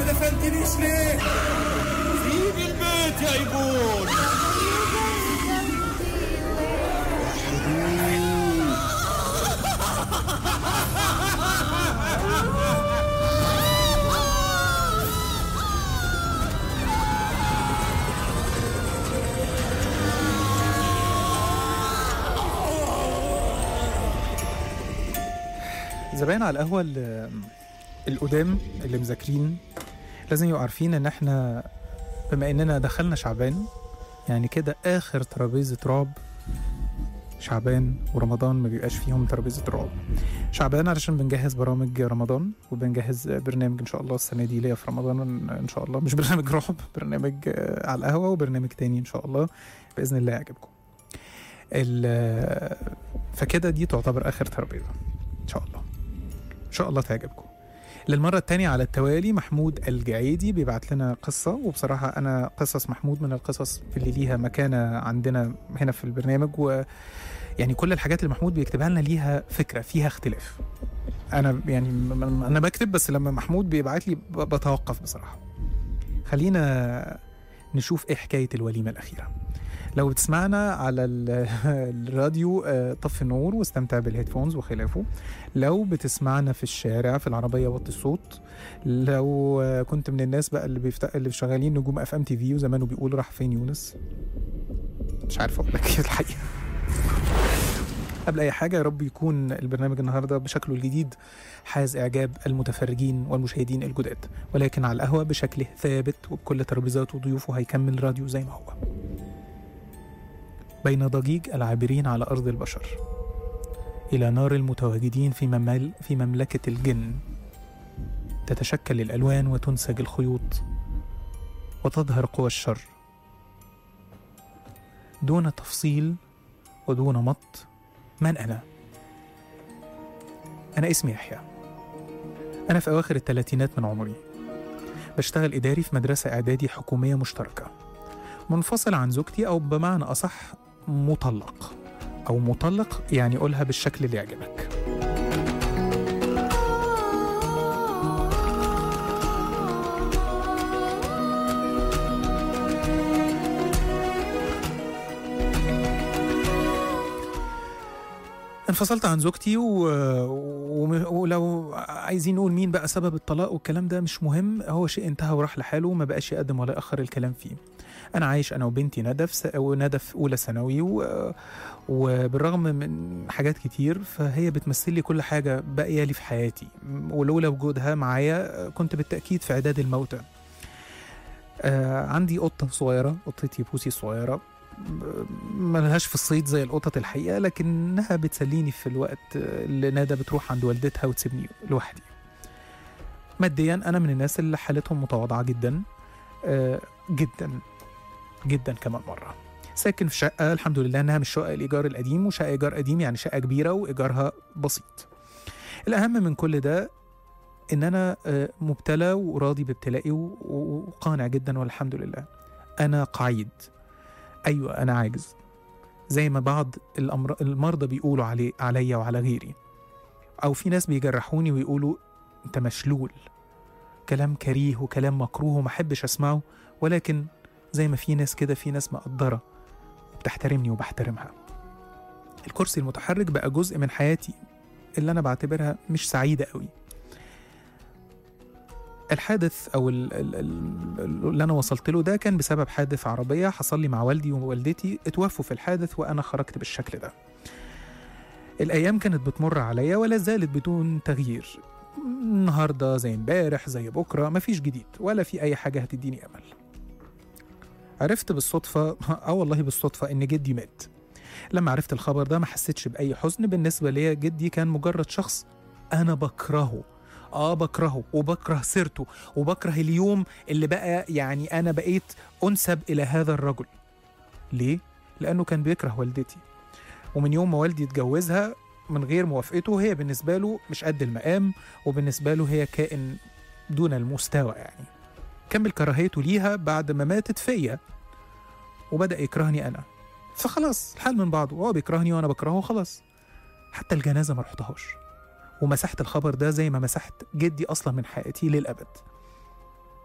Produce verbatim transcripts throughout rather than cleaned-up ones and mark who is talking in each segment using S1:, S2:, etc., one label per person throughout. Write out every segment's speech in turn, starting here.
S1: ما دفنتنيش ليه؟
S2: سيب البيت يا ايبون.
S3: زباين على القهوة القدام اللي مذاكرين لازم يبقوا عارفين ان احنا بما اننا دخلنا شعبان، يعني كده اخر ترابيزة رعب. شعبان ورمضان ما بيبقاش فيهم ترابيزة رعب. شعبان علشان بنجهز برامج رمضان، وبنجهز برنامج ان شاء الله السنة دي ليا في رمضان ان شاء الله، مش برنامج رعب، برنامج على القهوة، وبرنامج تاني ان شاء الله بإذن الله يعجبكم. فكده دي تعتبر اخر ترابيزة ان شاء الله، ان شاء الله تعجبكم. للمرة التانية على التوالي محمود الجعيدي بيبعت لنا قصة، وبصراحة أنا قصص محمود من القصص اللي ليها مكانة عندنا هنا في البرنامج، ويعني كل الحاجات اللي محمود بيكتبها لنا ليها فكرة فيها اختلاف. أنا يعني أنا بكتب، بس لما محمود بيبعت لي بتوقف بصراحة. خلينا نشوف إيه حكاية الوليمة الأخيرة. لو بتسمعنا على الراديو طفي النور واستمتع بالهيدفونز وخلافه. لو بتسمعنا في الشارع في العربية وطي الصوت. لو كنت من الناس بقى اللي بيفت... اللي شغالين نجوم اف ام تي في وزمانه بيقول راح فين يونس، مش عارف اقول لك ايه الحقيقة. قبل اي حاجة يا رب يكون البرنامج النهاردة بشكله الجديد حاز اعجاب المتفرجين والمشاهدين الجداد، ولكن على القهوة بشكله ثابت وبكل ترابيزات وضيوفه هيكمل راديو زي ما هو. بين ضجيج العابرين على أرض البشر إلى نار المتواجدين في, ممل في مملكة الجن، تتشكل الألوان وتنسج الخيوط وتظهر قوى الشر دون تفصيل ودون مط. من أنا؟ أنا اسمي يحيى. أنا في أواخر الثلاثينات من عمري، بشتغل إداري في مدرسة إعدادي حكومية مشتركة، منفصل عن زوجتي، أو بمعنى أصح مطلق، أو مطلق يعني قولها بالشكل اللي يعجبك. انفصلت عن زوجتي و... و... ولو عايزين نقول مين بقى سبب الطلاق والكلام ده مش مهم، هو شيء انتهى وراح لحاله، ما بقاش يقدم ولا يأخر الكلام فيه. أنا عايش أنا وبنتي ندى في س... وندى في أولى ثانوي، و... وبالرغم من حاجات كتير فهي بتمثل لي كل حاجة باقية لي في حياتي، ولولا وجودها معايا كنت بالتأكيد في عداد الموتى. آه عندي قطة صغيرة، قطتي بوسي صغيرة، ملهاش في الصيد زي القطط الحقيقة، لكنها بتسليني في الوقت اللي ندى بتروح عند والدتها وتسيبني لوحدي. ماديا أنا من الناس اللي حالتهم متواضعة جدا، آه جدا جدا كمان مرة. ساكن في شقة الحمد لله انها مش شقة الإيجار القديم، وشقة إيجار قديم يعني شقة كبيرة وإيجارها بسيط. الأهم من كل ده إن أنا آه مبتلى وراضي بابتلائي وقانع جدا والحمد لله. أنا قعيد، أيوة أنا عاجز، زي ما بعض الأمر... المرضى بيقولوا علي... عليا وعلى غيري، أو في ناس بيجرحوني ويقولوا أنت مشلول. كلام كريه وكلام مكروه وما حبش أسمعه، ولكن زي ما في ناس كده في ناس مقدرة وبتحترمني وبحترمها. الكرسي المتحرك بقى جزء من حياتي اللي أنا بعتبرها مش سعيدة قوي. الحادث أو ال ال ال اللي أنا وصلت له ده كان بسبب حادث عربية حصل لي مع والدي ووالدتي، اتوفوا في الحادث وأنا خرجت بالشكل ده. الأيام كانت بتمر عليا ولا زالت بدون تغيير، النهاردة زي امبارح زي بكرة، مفيش جديد ولا في أي حاجة هتديني أمل. عرفت بالصدفة اه والله بالصدفة إن جدي مات. لما عرفت الخبر ده ما حسيتش بأي حزن، بالنسبة لي جدي كان مجرد شخص أنا بكرهه، آه بكرهه وبكره سيرته وبكره اليوم اللي بقى يعني أنا بقيت أنسب إلى هذا الرجل. ليه؟ لأنه كان بيكره والدتي، ومن يوم ما والدي اتجوزها من غير موافقته هي بالنسبة له مش قد المقام، وبالنسبة له هي كائن دون المستوى. يعني كمل كراهيته ليها بعد ما ماتت فيا وبدأ يكرهني أنا، فخلاص الحال من بعضه، هو بيكرهني وأنا بكرهه خلاص. حتى الجنازة ما رحتهاش، ومسحت الخبر ده زي ما مسحت جدي أصلا من حياتي للأبد.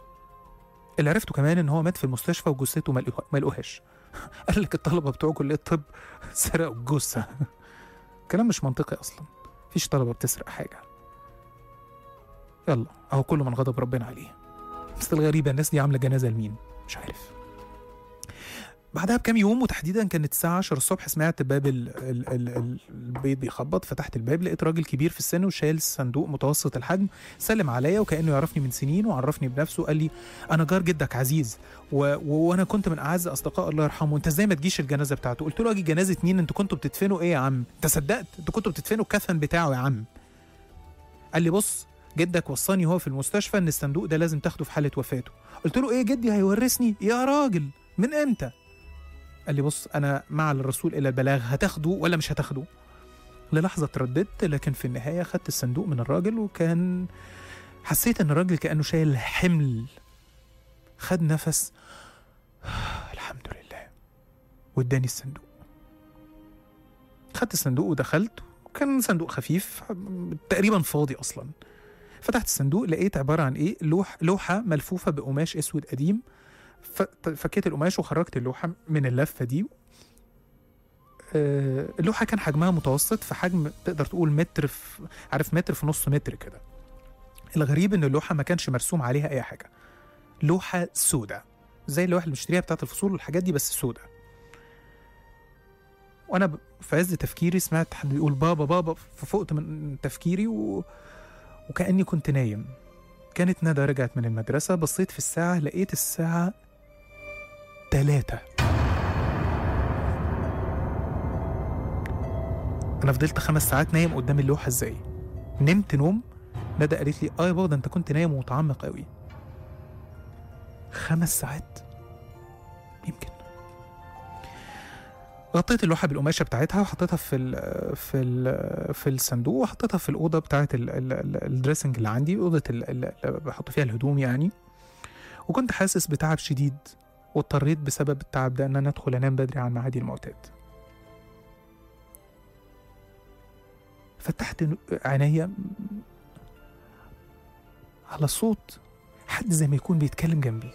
S3: اللي عرفته كمان ان هو مات في المستشفى وجثته ما لقوها- ما لقوهاش. قال لك الطلبه بتوع كليه الطب سرقوا الجثه. كلام مش منطقي اصلا، مفيش طلبه بتسرق حاجه. يلا اهو كله من غضب ربنا عليه. بس الغريبه الناس دي عامله جنازه لمين؟ مش عارف. بعدها بكام يوم وتحديدا كانت الساعة عشرة الصبح سمعت باب ال ال ال ال البيت بيخبط. فتحت الباب لقيت راجل كبير في السن وشايل صندوق متوسط الحجم، سلم عليا وكأنه يعرفني من سنين وعرفني بنفسه. قال لي أنا جار جدك عزيز و... و... وأنا كنت من أعز أصدقاء الله يرحمه، أنت إزاي ما تجيش الجنازة بتاعته؟ قلت له أجي جنازة مين؟ أنتوا كنتوا بتدفنوا إيه يا عم؟ أنت صدقت؟ أنتوا كنتوا بتدفنوا الكفن بتاعه يا عم. قال لي بص جدك وصاني هو في المستشفى إن الصندوق ده لازم تاخده في حالة وفاته. قلت له إيه جدي هيورثني؟ يا راجل من إمتى؟ قال لي بص أنا مع الرسول إلى البلاغ، هتاخده ولا مش هتاخده؟ للحظة ترددت، لكن في النهاية خدت الصندوق من الراجل، وكان حسيت إن الراجل كأنه شايل حمل. خد نفس الحمد لله واداني الصندوق. خدت الصندوق ودخلت، وكان صندوق خفيف تقريبا فاضي أصلا. فتحت الصندوق لقيت عبارة عن إيه؟ لوح لوحة ملفوفة بقماش أسود قديم. فكيت القماش وخرجت اللوحة من اللفة دي. أه اللوحة كان حجمها متوسط، في حجم تقدر تقول متر في عارف متر في نص متر كده. الغريب ان اللوحة ما كانش مرسوم عليها اي حاجة، لوحة سودة زي اللوحة اللي بشتريها بتاعت الفصول والحاجات دي بس سودة. وانا في عز تفكيري سمعت حد يقول بابا بابا، ففقت من تفكيري و... وكأني كنت نايم. كانت ندى رجعت من المدرسة، بصيت في الساعة لقيت الساعة تلاتة. أنا فضلت خمس ساعات نايم قدام اللوحة إزاي؟ نمت نوم. ندى قالت لي آه يا بابا ده أنت كنت نايم ومتعمق قوي. خمس ساعات يمكن. غطيت اللوحة بالقماشة بتاعتها وحطيتها في ال في ال في الصندوق، وحطيتها في الأوضة بتاعت الدريسنج اللي عندي، أوضة اللي بحط فيها الهدوم يعني. وكنت حاسس بتعب شديد، واضطريت بسبب التعب ده ان انا ادخل انام بدري عن ميعادي المعتاد. فتحت عينيا على صوت حد زي ما يكون بيتكلم جنبي.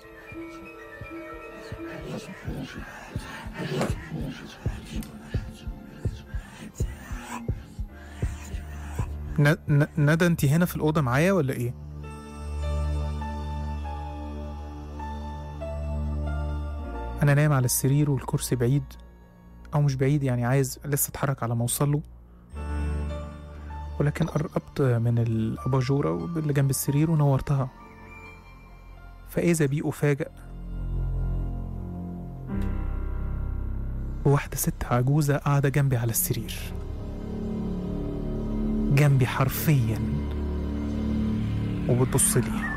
S3: ندى انتي هنا في الأوضة معايا ولا ايه؟ أنا نايم على السرير والكرسي بعيد، أو مش بعيد يعني عايز لسه أتحرك على ما أوصله، ولكن قربت من الأباجورة اللي جنب السرير ونورتها. فإذا بي أفاجأ بواحدة ست عجوزة قاعدة جنبي على السرير، جنبي حرفيا، وبتبص لي.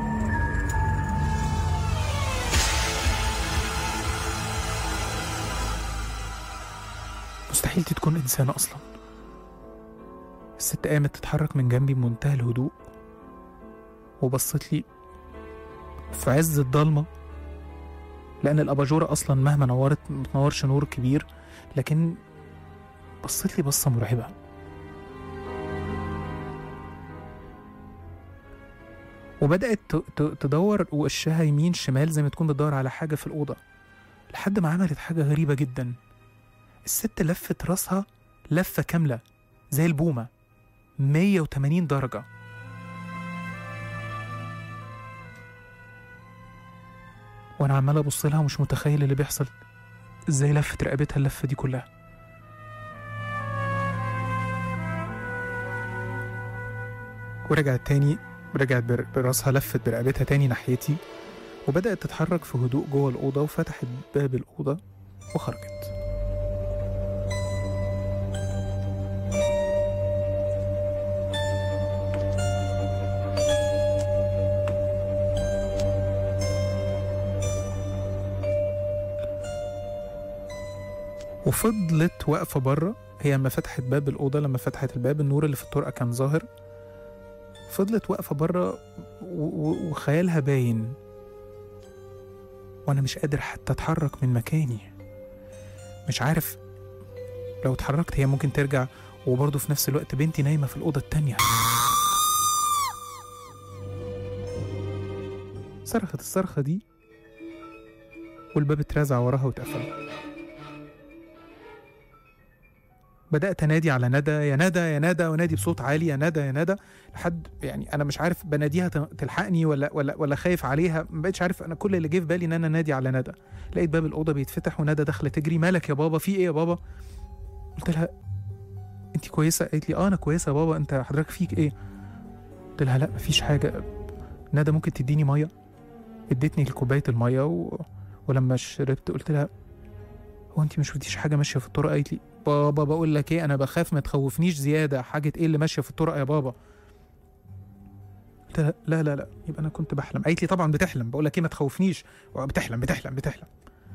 S3: مستحيل تكون إنسانة أصلا. الست قامت تتحرك من جنبي بمنتهى الهدوء، وبصت لي في عز الضلمة، لأن الأباجورة أصلا مهما نورت متنورش نور كبير، لكن بصت لي بصة مرعبة. وبدأت تدور وشها يمين شمال زي ما تكون بتدور على حاجة في الأوضة، لحد ما عملت حاجة غريبة جدا. الست لفت راسها لفة كاملة زي البومة مية وتمانين درجة. وانا عمال ابص لها ومش متخيل اللي بيحصل، ازاي لفت رقبتها اللفة دي كلها. ورجعت تاني، رجعت براسها لفت برقبتها تاني ناحيتي، وبدأت تتحرك في هدوء جوه الأوضة، وفتحت باب الأوضة وخرجت. وفضلت واقفة بره. هي لما فتحت باب الأوضة، لما فتحت الباب النور اللي في الطرقة كان ظاهر، فضلت واقفة بره وخيالها باين، وأنا مش قادر حتى أتحرك من مكاني. مش عارف لو اتحركت هي ممكن ترجع، وبرضه في نفس الوقت بنتي نايمة في الأوضة التانية. صرخت الصرخة دي والباب اترازع وراها واتقفل. بدأت أنادي على ندى، يا ندى يا ندى، ونادي بصوت عالي يا ندى يا ندى، لحد يعني أنا مش عارف بناديها تلحقني ولا ولا ولا خايف عليها، ما بقتش عارف. أنا كل اللي جه في بالي إن أنا نادي على ندى. لقيت باب الأوضة بيتفتح وندى داخلة تجري. مالك يا بابا؟ في إيه يا بابا؟ قلت لها أنت كويسة؟ قالت لي آه أنا كويسة يا بابا، أنت حضرتك فيك إيه؟ قلت لها لا مفيش حاجة. ندى ممكن تديني مية؟ ادتني كوباية المية و... ولما شربت قلت لها هو أنت مش شفتيش حاجة ماشية في الطرق؟ قالت لي بابا بقول لك ايه، انا بخاف ما تخوفنيش زياده. حاجه ايه اللي ماشيه في الطرق يا بابا؟ قلت لها لا لا لا يبقى انا كنت بحلم. قالت لي طبعا بتحلم، بقول لك ايه ما تخوفنيش. بتحلم بتحلم بتحلم.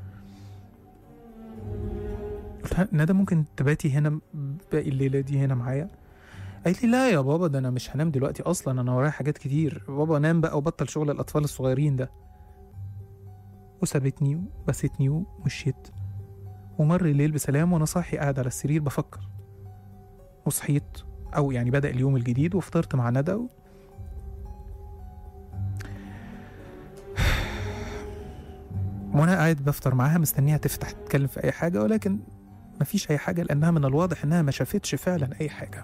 S3: قلت لها ندى ممكن تباتي هنا باقي الليله دي هنا معايا؟ قالت لي لا يا بابا ده انا مش هنام دلوقتي اصلا، انا ورايا حاجات كتير. بابا نام بقى وبطل شغل الاطفال الصغيرين ده. وسابتني وبستني ومشيت. ومر الليل بسلام وانا صاحي قاعد على السرير بفكر. وصحيت او يعني بدأ اليوم الجديد وفطرت مع ندى و... وانا قاعد بفطر معاها مستنيها تفتح تتكلم في اي حاجه، ولكن مفيش اي حاجه لانها من الواضح انها ما شافتش فعلا اي حاجه.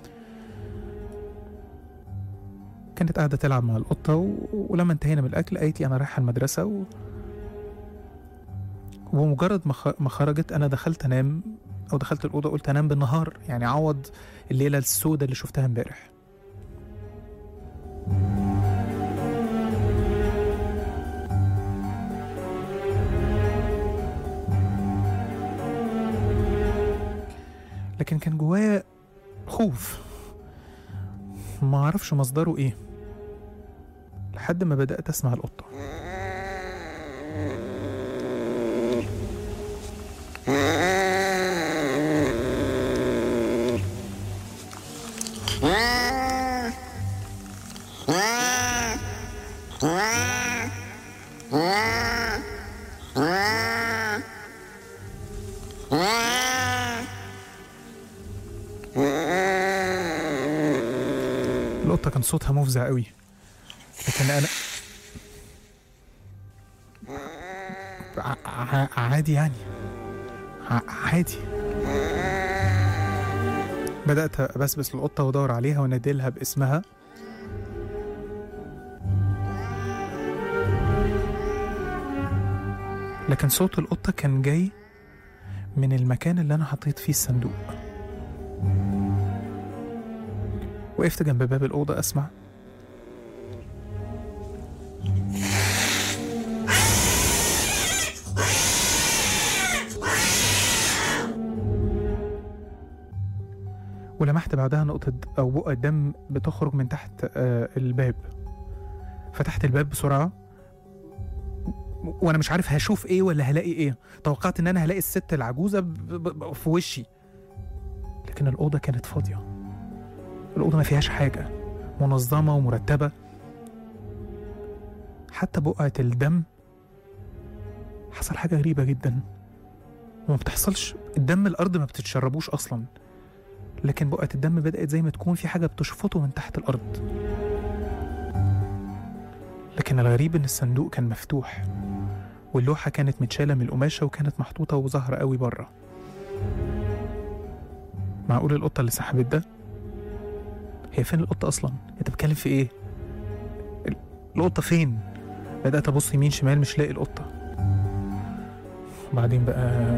S3: كانت قاعده تلعب مع القطه و... ولما انتهينا من الاكل قالت لي انا رايحه المدرسه و... ومجرد ما خرجت انا دخلت انام او دخلت الاوضه، قلت انام بالنهار يعني عوض الليله السوداء اللي شفتها امبارح. لكن كان جوايا خوف ما اعرفش مصدره ايه، لحد ما بدأت اسمع القطه. القطة كان صوتها مفزع قوي، لكن أنا ع... عادي يعني ع... عادي. بدأت أبسبس القطة وأدور عليها وناديلها باسمها، لكن صوت القطة كان جاي من المكان اللي أنا حطيت فيه الصندوق. وقفت جنب باب الأوضة أسمع ولمحت بعدها نقطة أو بقعة دم بتخرج من تحت آه الباب. فتحت الباب بسرعة وأنا مش عارف هشوف إيه ولا هلاقي إيه. توقعت إن أنا هلاقي الست العجوزة في وشي، لكن الأوضة كانت فاضية. الأوضة ما فيهاش حاجة، منظمة ومرتبة. حتى بقعة الدم حصل حاجة غريبة جدا وما بتحصلش. الدم الأرض ما بتتشربوش أصلا، لكن بقعة الدم بدأت زي ما تكون في حاجة بتشفطه من تحت الأرض. لكن الغريب إن الصندوق كان مفتوح، واللوحة كانت متشالة من القماشة وكانت محطوطة وظاهرة قوي بره. معقول القطة اللي سحبت ده؟ هي فين القطة أصلا؟ أنت بتتكلم في إيه؟ القطة فين؟ بدأت أبص يمين شمال مش لاقي القطة. وبعدين بقى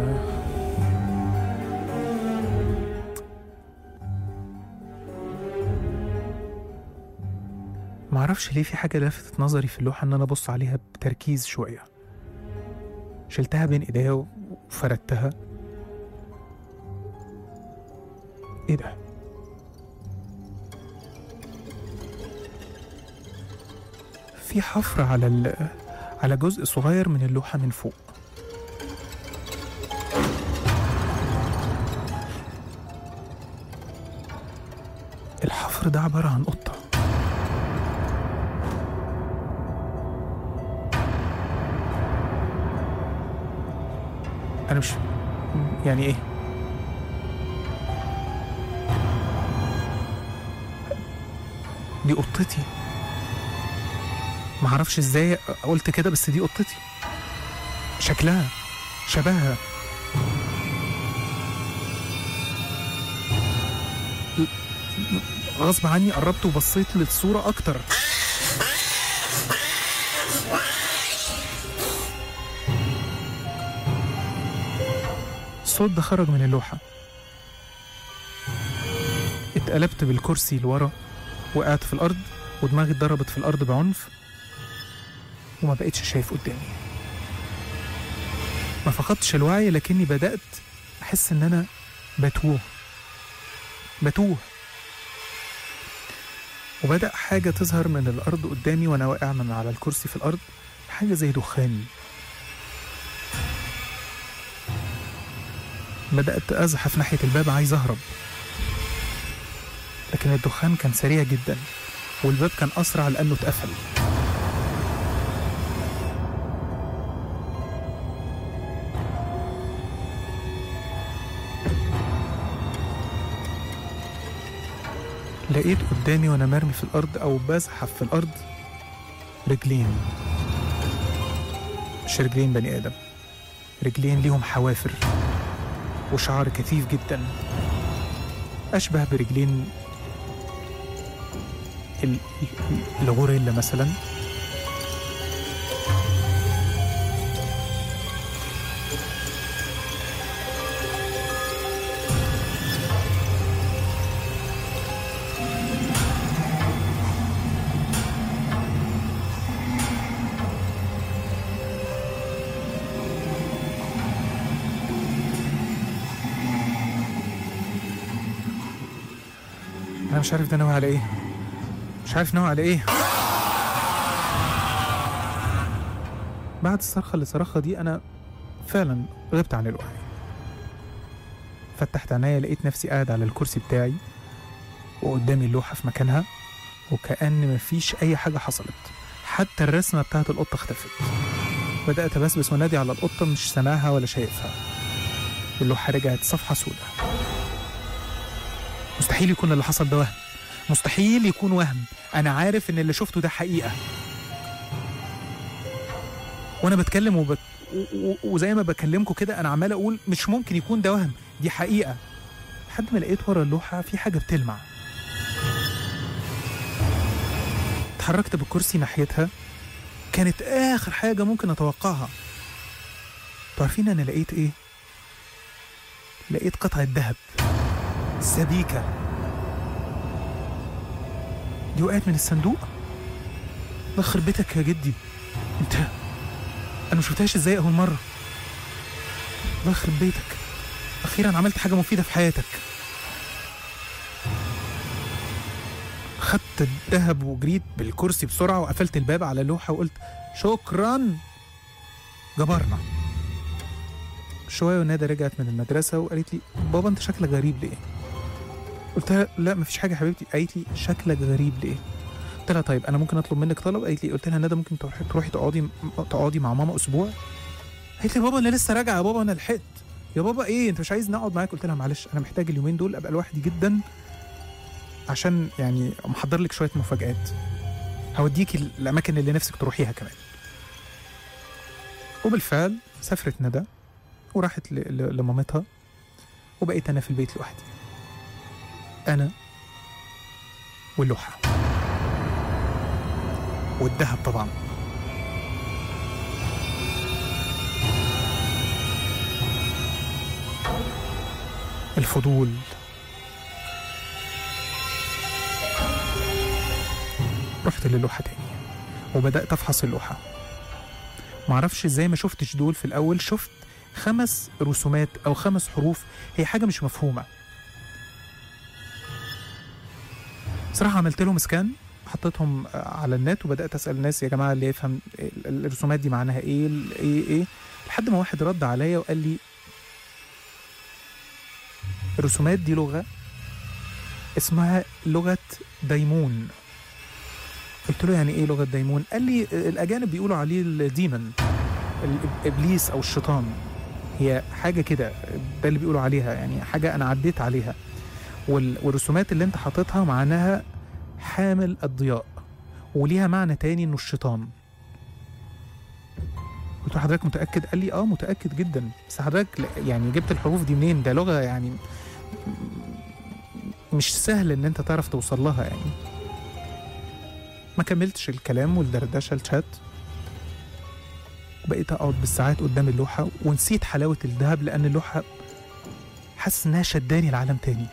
S3: معرفش ليه في حاجة لفتت نظري في اللوحة إن أنا أبص عليها بتركيز شوية. شلتها بين إيديا وفردتها. إيه ده؟ في حفرة على ال... على جزء صغير من اللوحة من فوق. الحفر ده عبارة عن قطة. أنا مش يعني إيه؟ دي قطتي. معرفش إزاي قلت كده بس دي قطتي. شكلها شبهها. غصب عني قربت وبصيت للصورة أكتر. الصوت ده خرج من اللوحة. اتقلبت بالكرسي لورا، وقعت في الأرض ودماغي اتضربت في الأرض بعنف، وما بقيتش شايف قدامي. ما فقدتش الوعي، لكني بدأت أحس إن أنا بتوه بتوه وبدأ حاجة تظهر من الأرض قدامي وأنا واقع من على الكرسي في الأرض، حاجة زي دخان. بدأت أزحف ناحية الباب عايز أهرب، لكن الدخان كان سريع جدا والباب كان أسرع لأنه اتقفل. لقيت قدامي وأنا مرمي في الأرض أو بزحف في الأرض رجلين، مش رجلين بني آدم، رجلين ليهم حوافر وشعر كثيف جدا، أشبه برجلين الغوريلا مثلا. أنا مش عارف ده ناوي على إيه، مش عارف ناوي على إيه. بعد الصرخة اللي صرخها دي أنا فعلا غبت عن الوعي. فتحت عينيا لقيت نفسي قاعد على الكرسي بتاعي وقدامي اللوحة في مكانها، وكأن مفيش أي حاجة حصلت، حتى الرسمة بتاعت القطة اختفت. بدأت أبسبس ونادي على القطة، مش سامعها ولا شايفها. واللوحة رجعت صفحة سوداء. مستحيل يكون اللي حصل ده وهم، مستحيل يكون وهم. أنا عارف إن اللي شفته ده حقيقة. وأنا بتكلم وبت... و... و... وزي ما بكلمكم كده أنا عمال أقول مش ممكن يكون ده وهم، دي حقيقة. لحد ما لقيت ورا اللوحة في حاجة بتلمع. اتحركت بالكرسي ناحيتها، كانت آخر حاجة ممكن أتوقعها. تعرفين أنا لقيت إيه؟ لقيت قطعة ذهب، سبيكة. دي وقعت من الصندوق. الله يخرب بيتك يا جدي، انت انا مشفتهاش ازاي اول مرة. الله يخرب بيتك، اخيرا عملت حاجة مفيدة في حياتك. خدت الذهب وجريت بالكرسي بسرعة وقفلت الباب على اللوحة وقلت شكرا جبرنا. شوية وندى رجعت من المدرسة وقالت لي بابا انت شكلك غريب ليه؟ قلت لها لا مفيش حاجة يا حبيبتي. قالت لي شكلك غريب ليه؟ قلت لها طيب انا ممكن اطلب منك طلب؟ قالت لي قلت لها ندى ممكن تروحي تروحي تقعدي تقعدي مع ماما اسبوع؟ قالت لي بابا انا لسه راجعه يا بابا، انا لحقت. يا بابا ايه انت مش عايز نقعد معاك؟ قلت لها معلش انا محتاج اليومين دول ابقى لوحدي جدا، عشان يعني محضر لك شويه مفاجآت، هوديكي الاماكن اللي نفسك تروحيها كمان. وبالفعل سافرت ندى وراحت لمامتها، وبقيت انا في البيت لوحدي، انا واللوحه والذهب طبعا. الفضول رحت للوحة تاني وبدأت أفحص اللوحة. معرفش ازاي ما شفتش دول في الأول. شفت خمس رسومات أو خمس حروف، هي حاجة مش مفهومة صراحة. عملت لهم سكان، حطيتهم على النت وبدأت أسأل الناس يا جماعة اللي يفهم الرسومات دي معناها ايه ايه ايه، لحد ما واحد رد عليا وقال لي الرسومات دي لغة اسمها لغة دايمون. قلت له يعني ايه لغة دايمون؟ قال لي الأجانب بيقولوا عليه الديمن، الإبليس أو الشيطان، هي حاجة كده، ده اللي بيقولوا عليها، يعني حاجة أنا عديت عليها. والرسومات اللي انت حاططها معناها حامل الضياء، وليها معنى تاني انه الشيطان. قلت له حضرتك متأكد؟ قال لي اه متأكد جدا، بس حضرتك يعني جبت الحروف دي منين؟ ده لغة يعني مش سهل ان انت تعرف توصل لها يعني. ما كملتش الكلام والدردشة الشات، وبقيت اقعد بالساعات قدام اللوحة ونسيت حلاوة الذهب، لان اللوحة حاسس انها شداني لعالم تاني.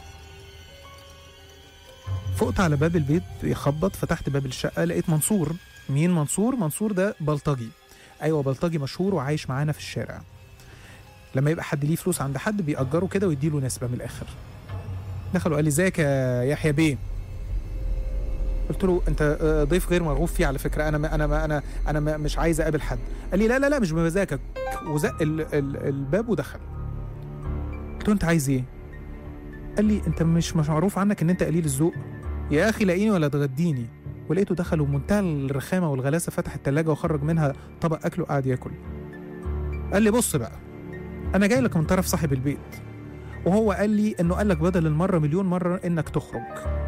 S3: فقت على باب البيت يخبط، فتحت باب الشقة لقيت منصور. مين منصور؟ منصور ده بلطجي، ايوه بلطجي مشهور وعايش معانا في الشارع. لما يبقى حد ليه فلوس عند حد بيأجره كده ويديله نسبة من الآخر. دخل وقال لي ازيك يا يحيى بيه؟ قلت له انت ضيف غير مرغوب فيه على فكره، انا ما انا ما انا انا ما مش عايز اقابل حد. قال لي لا لا لا مش بمزاجك، وزق ال ال الباب ودخل. قلت له انت عايز ايه؟ قال لي انت مش مش معروف عنك ان انت قليل الذوق، يا اخي لاقيني ولا تغديني. ولقيته دخل ومنتهى الرخامه والغلاسه فتح الثلاجه وخرج منها طبق اكل وقعد ياكل. قال لي بص بقى، انا جاي لك من طرف صاحب البيت، وهو قال لي انه قال لك بدل المره مليون مره انك تخرج.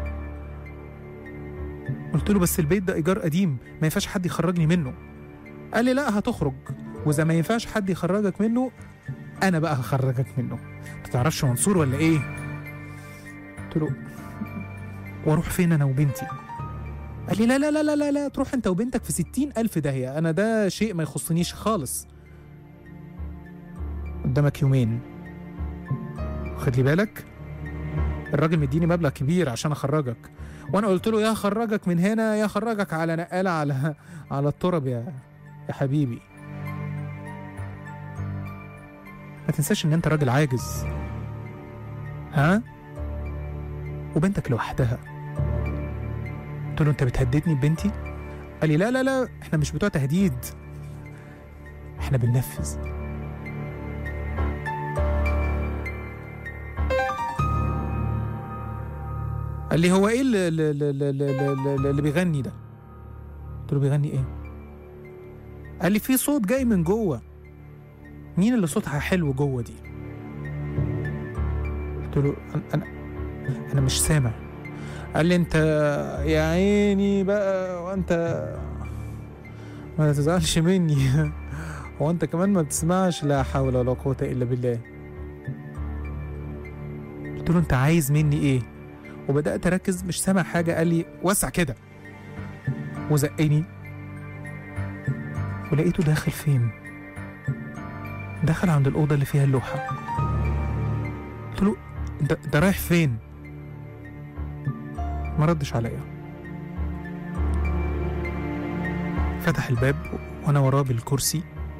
S3: قلت له بس البيت ده ايجار قديم، ما ينفعش حد يخرجني منه. قال لي لا هتخرج، واذا ما ينفعش حد يخرجك منه انا بقى هخرجك منه. انت تعرفش منصور ولا ايه؟ قلت له واروح فين انا وبنتي؟ قال لي لا لا لا لا لا, لا تروح انت وبنتك في ستين الف داهيه، انا ده شيء ما يخصنيش خالص. قدامك يومين، خد لي بالك الراجل مديني مبلغ كبير عشان اخرجك، وانا قلت له يا اخرجك من هنا يا اخرجك على نقاله على على التراب يا يا حبيبي. ما تنساش ان انت راجل عاجز، ها؟ وبنتك لوحدها. قلت له انت بتهددني ببنتي؟ قال لي لا لا لا احنا مش بتوع تهديد، احنا بننفذ. قال لي هو ايه اللي, اللي, اللي, اللي, اللي بيغني ده؟ قلت له بيغني ايه؟ قال لي في صوت جاي من جوه. مين اللي صوتها حلو جوه دي؟ قلت له انا انا مش سامع. قال لي انت يا عيني بقى، وانت ما تزعلش مني هو انت كمان ما بتسمعش؟ لا حول ولا قوة الا بالله. قلت له انت عايز مني ايه؟ وبدأت أركز مش سامع حاجة. قال لي وسع كده، وزقني ولقيته داخل فين؟ دخل عند الأوضة اللي فيها اللوحة. قلت له انت انت رايح فين؟ ما ردش عليا. فتح الباب وانا وراه بالكرسي.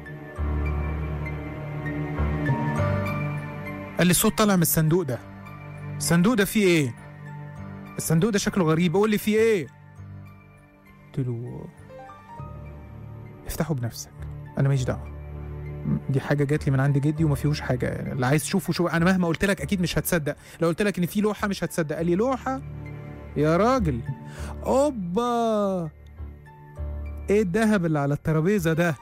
S3: قال لي الصوت طالع من الصندوق ده. الصندوق ده فيه ايه؟ الصندوق ده شكله غريب، قول لي فيه ايه؟ قلت له افتحه بنفسك، انا ماليش دعوه، دي حاجه جات لي من عند جدي وما فيهوش حاجه، يعني اللي عايز تشوفه شوف. انا مهما قلت لك اكيد مش هتصدق، لو قلت لك ان في لوحه مش هتصدق. قال لي لوحه يا راجل؟ اوبا ايه الذهب اللي على الترابيزه ده؟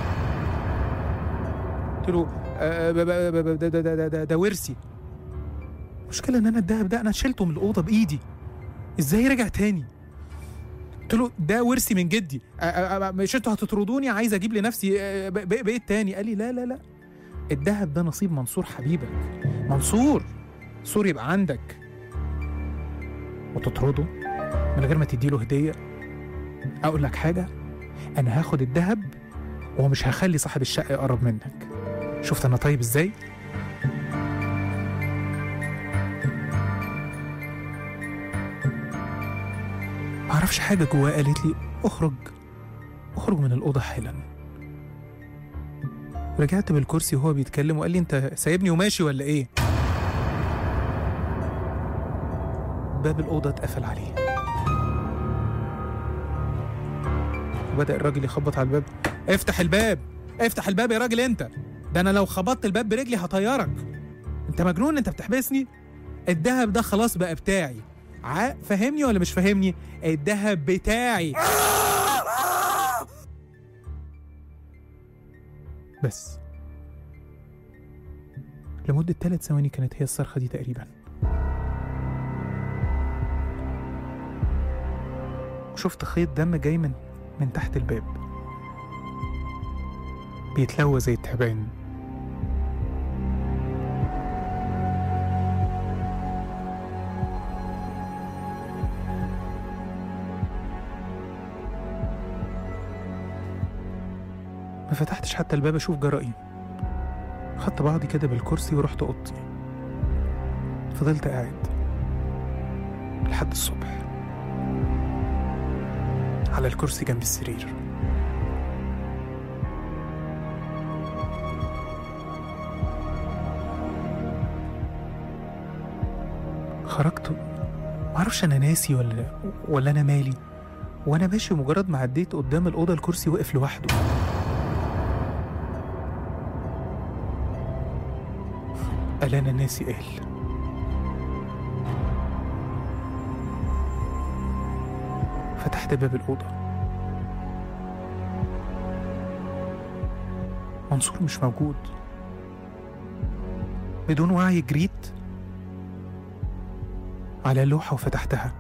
S3: قلت له ده ده ده ده ده ورثي. المشكله ان انا الذهب ده انا شلته من الاوضه بايدي، ازاي رجع تاني؟ قلت له ده ورثي من جدي، مش انتوا هتطردوني؟ عايز اجيب لنفسي بيت تاني. قال لي لا لا لا الذهب ده نصيب منصور حبيبك، منصور منصور يبقى عندك وتطرده من غير ما تديله هديه؟ اقول لك حاجه، انا هاخد الذهب ومش هخلي صاحب الشقه يقرب منك. شفت انا طيب ازاي؟ معرفش حاجة جواه قالت لي اخرج اخرج من الأوضة حالا. رجعت بالكرسي وهو بيتكلم وقال لي انت سايبني وماشي ولا ايه؟ باب الأوضة اتقفل عليه، وبدأ الراجل يخبط على الباب. افتح الباب افتح الباب يا راجل، انت ده انا لو خبطت الباب برجلي هطيرك، انت مجنون؟ انت بتحبسني؟ الدهب ده خلاص بقى بتاعي، فاهمني ولا مش فاهمني؟ الدهب بتاعي. بس لمدة ثلاث ثواني كانت هي الصرخة دي تقريبا، وشفت خيط دم جاي من من تحت الباب. بيتلوى زي التعبان. ما فتحتش حتى الباب اشوف جرى ايه. خدت بعضي كده بالكرسي ورحت اوضتي. فضلت قاعد لحد الصبح على الكرسي جنب السرير. خرجت، معرفش انا ناسي ولا ولا انا مالي، وانا ماشي مجرد ما عديت قدام الاوضه الكرسي وقف لوحده. قال انا ناسي. قال فتحت باب الأوضة. منصور مش موجود. بدون وعي جريت على اللوحة وفتحتها.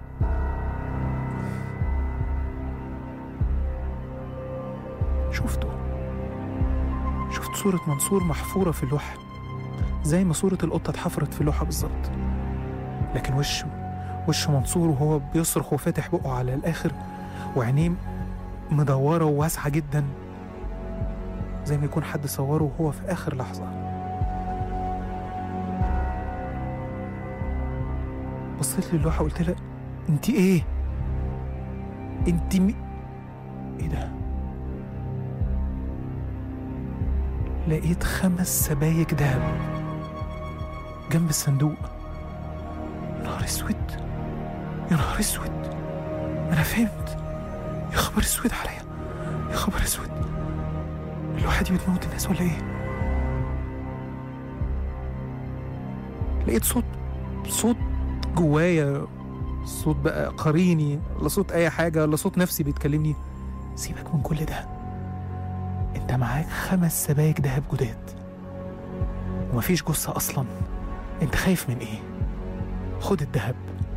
S3: شفته، شفت صورة منصور محفورة في اللوحة زي ما صورة القطة اتحفرت في اللوحة بالظبط، لكن وشه وش منصور وهو بيصرخ وفاتح بقه على الآخر، وعينيه مدورة وواسعة جدا زي ما يكون حد صوره وهو في آخر لحظة. بصيت للوحة وقلت لها انت ايه؟ انت مي... ايه ده؟ لقيت خمس سبايك دهب جنب الصندوق. يا نهار اسود، يا نهار اسود، انا فهمت. يا خبر اسود عليا، يا خبر اسود، اللوحة دي بتموت الناس ولا ايه؟ لقيت صوت صوت جوايا، صوت بقى قريني ولا صوت اي حاجة ولا صوت نفسي بيتكلمني. سيبك من كل ده، انت معاك خمس سبايك دهب جداد ومفيش جثة اصلا، انت خايف من ايه؟ خد الدهب،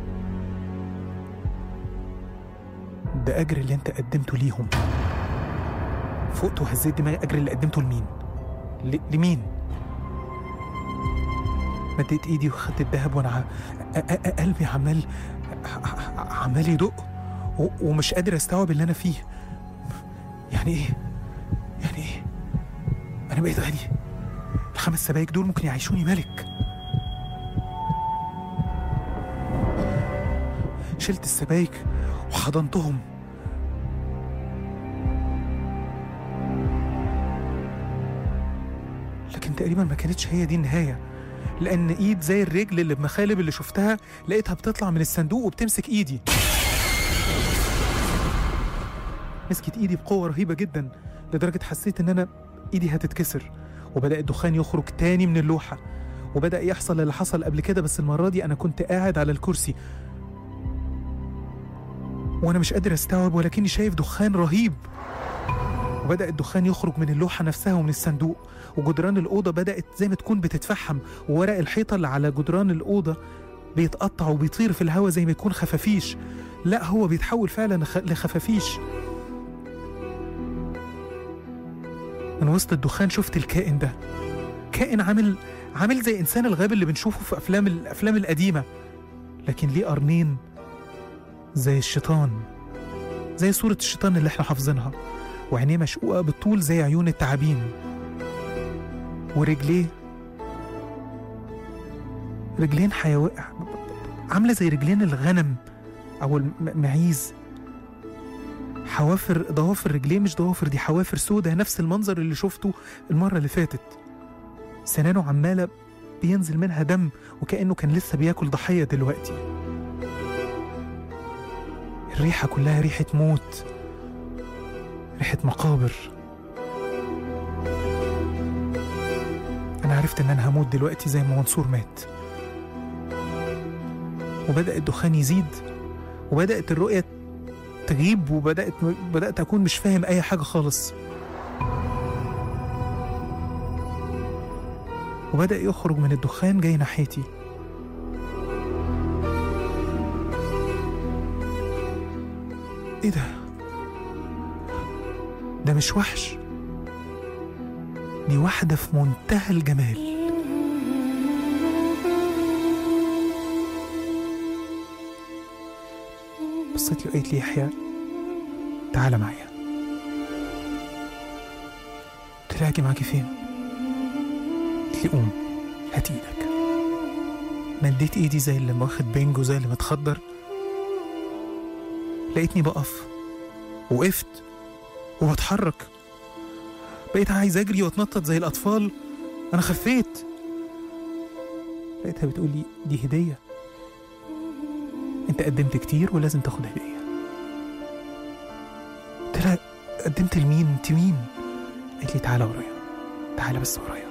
S3: ده اجر اللي انت قدمته ليهم. فقت وهزيت دماغي. اجر اللي قدمته لمين؟ ل... لمين؟ مديت ايدي وخدت الدهب وانا ع... قلبي عمال عمال يدق و... ومش قادر استوعب اللي انا فيه. يعني ايه؟ يعني ايه؟ انا بقيت غني. الخمس سبايك دول ممكن يعيشوني ملك. شلت السبايك وحضنتهم. لكن تقريبا ما كانتش هي دي النهاية، لأن إيد زي الرجل اللي بمخالب اللي شفتها لقيتها بتطلع من الصندوق وبتمسك إيدي. مسكت إيدي بقوة رهيبة جدا لدرجة حسيت إن أنا إيدي هتتكسر، وبدأ الدخان يخرج تاني من اللوحة، وبدأ يحصل اللي حصل قبل كده، بس المرة دي أنا كنت قاعد على الكرسي وأنا مش قادر أستوعب، ولكني شايف دخان رهيب. وبدأ الدخان يخرج من اللوحة نفسها ومن الصندوق، وجدران الأوضة بدأت زي ما تكون بتتفحم، وورق الحيطة اللي على جدران الأوضة بيتقطع وبيطير في الهواء زي ما يكون خفافيش. لا، هو بيتحول فعلا لخفافيش. من وسط الدخان شفت الكائن ده، كائن عامل عامل زي إنسان الغاب اللي بنشوفه في أفلام الأفلام القديمة، لكن ليه قرنين زي الشيطان، زي صورة الشيطان اللي احنا حافظينها، وعينيه مشقوقة بالطول زي عيون التعابين، ورجليه رجلين حيوان عاملة زي رجلين الغنم أو المعيز. حوافر ضوافر رجليه مش ضوافر، دي حوافر سودة، نفس المنظر اللي شفته المرة اللي فاتت. سنانه عمالة بينزل منها دم وكأنه كان لسه بياكل ضحية دلوقتي. الريحة كلها ريحة موت، ريحة مقابر. أنا عرفت إن أنا هموت دلوقتي زي ما منصور مات. وبدأ الدخان يزيد، وبدأت الرؤية تغيب، وبدأت بدأت أكون مش فاهم أي حاجة خالص. وبدأ يخرج من الدخان جاي ناحيتي. إيه ده؟ ده مش وحش، دي واحدة في منتهى الجمال. بصيت له قالت لي يحيى تعالى معايا. قلت لها اجي معاكي فين؟ قالت لي قوم هات ايدك. مديت ايدي زي اللي واخد بينجو، زي اللي متخدر. لقيتني بقف، وقفت وبتحرك، بقيت عايز اجري واتنطط زي الاطفال. انا خفيت. لقيتها بتقول لي دي هديه، انت قدمت كتير ولازم تاخد هديه. قلت لها قدمت لمين؟ انت مين؟ قالت لي تعالى ورايا، تعالى بس ورايا.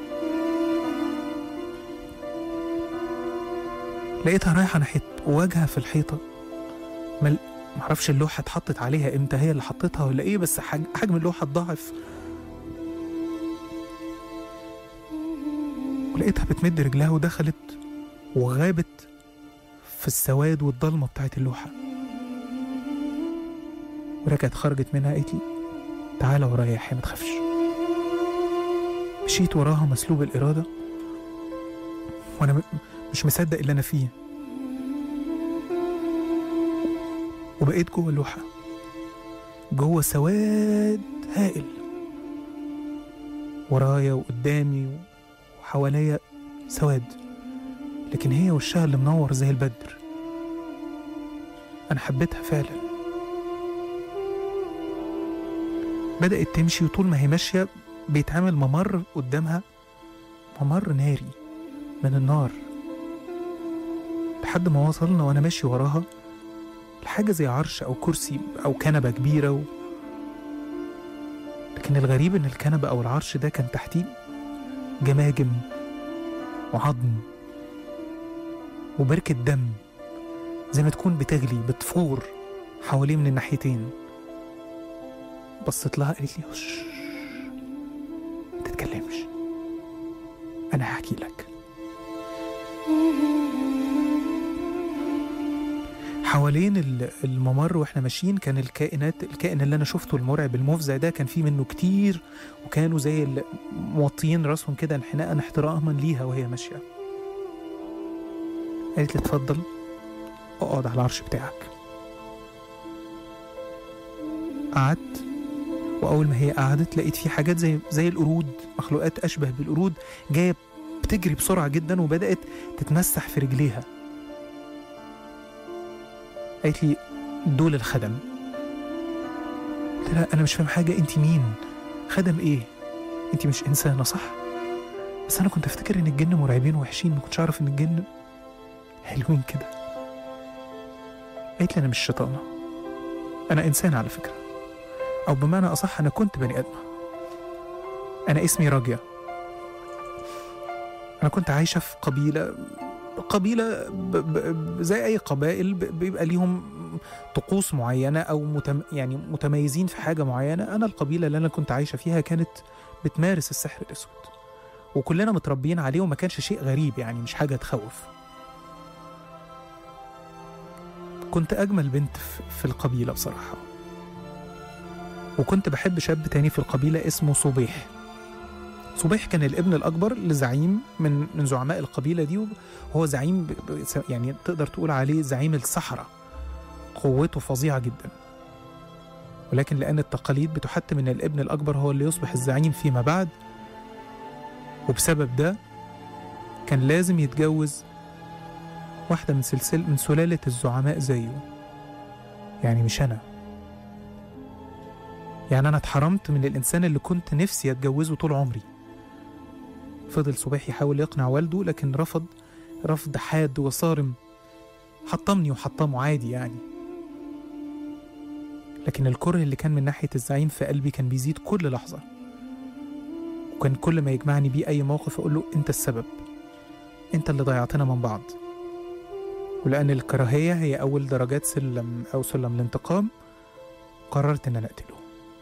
S3: لقيتها رايحه ناحيه وجهها في الحيطه. مل... معرفش اللوحه اتحطت عليها امتى، هي اللي حطتها ولا ايه، بس حج... حجم اللوحه اتضاعف. ولقيتها بتمد رجلها ودخلت وغابت في السواد والضلمه بتاعت اللوحه. ورجعت خرجت منها قالت لي تعالى ورايا يا يحيى ما تخافش. مشيت وراها مسلوب الاراده، وانا م... مش مصدق اللي انا فيه. وبقيت جوه اللوحه، جوه سواد هائل، ورايا وقدامي وحواليا سواد، لكن هي وشها اللي منور زي البدر. انا حبيتها فعلا. بدأت تمشي، وطول ما هي ماشيه بيتعمل ممر قدامها، ممر ناري من النار، لحد ما وصلنا وانا ماشي وراها لحاجه زي عرش او كرسي او كنبه كبيره و... لكن الغريب ان الكنبه او العرش ده كان تحتيه جماجم وعظم وبركه دم زي ما تكون بتغلي بتفور حواليه من الناحيتين. بصيت لها قالت لي هش ما تتكلمش، انا هحكي لك. حوالين الممر واحنا ماشيين كان الكائنات، الكائن اللي انا شفته المرعب المفزع ده كان فيه منه كتير، وكانوا زي موطيين راسهم كده انحناء احتراما ليها وهي ماشيه. قالت لي اتفضل اقعد على العرش بتاعك. قعدت، واول ما هي قعدت لقيت في حاجات زي زي القرود، مخلوقات اشبه بالقرود جايه بتجري بسرعه جدا وبدات تتمسح في رجليها. قالت لي دول الخدم. قلت لها انا مش فاهم حاجه، انت مين؟ خدم ايه؟ انت مش انسانه صح؟ بس انا كنت افتكر ان الجن مرعبين ووحشين، ما كنتش اعرف ان الجن حلوين كده. قالت لي انا مش شيطانه، انا انسان على فكره، او بمعنى اصح انا كنت بني ادمه. انا اسمي راجية. انا كنت عايشه في قبيله قبيله ب... ب... زي اي قبائل ب... بيبقى ليهم طقوس معينه او متم... يعني متميزين في حاجه معينه. انا القبيله اللي انا كنت عايشه فيها كانت بتمارس السحر الاسود، وكلنا متربيين عليه، وما كانش شيء غريب يعني، مش حاجه تخوف. كنت اجمل بنت في القبيله بصراحه، وكنت بحب شاب تاني في القبيله اسمه صبيح. صبيح كان الابن الأكبر لزعيم من من زعماء القبيلة دي، وهو زعيم يعني تقدر تقول عليه زعيم الصحراء، قوته فظيعة جدا. ولكن لأن التقاليد بتحتم أن الابن الأكبر هو اللي يصبح الزعيم فيما بعد، وبسبب ده كان لازم يتجوز واحدة من سلسلة من سلالة الزعماء زيه، يعني مش أنا. يعني أنا اتحرمت من الإنسان اللي كنت نفسي أتجوزه طول عمري. فضل صبيح يحاول يقنع والده، لكن رفض رفض حاد وصارم، حطمني وحطمه عادي يعني. لكن الكره اللي كان من ناحية الزعيم في قلبي كان بيزيد كل لحظة، وكان كل ما يجمعني بيه أي موقف أقول له أنت السبب، أنت اللي ضيعتنا من بعض. ولأن الكراهية هي أول درجات سلم أو سلم الانتقام، قررت إن أنا أقتله.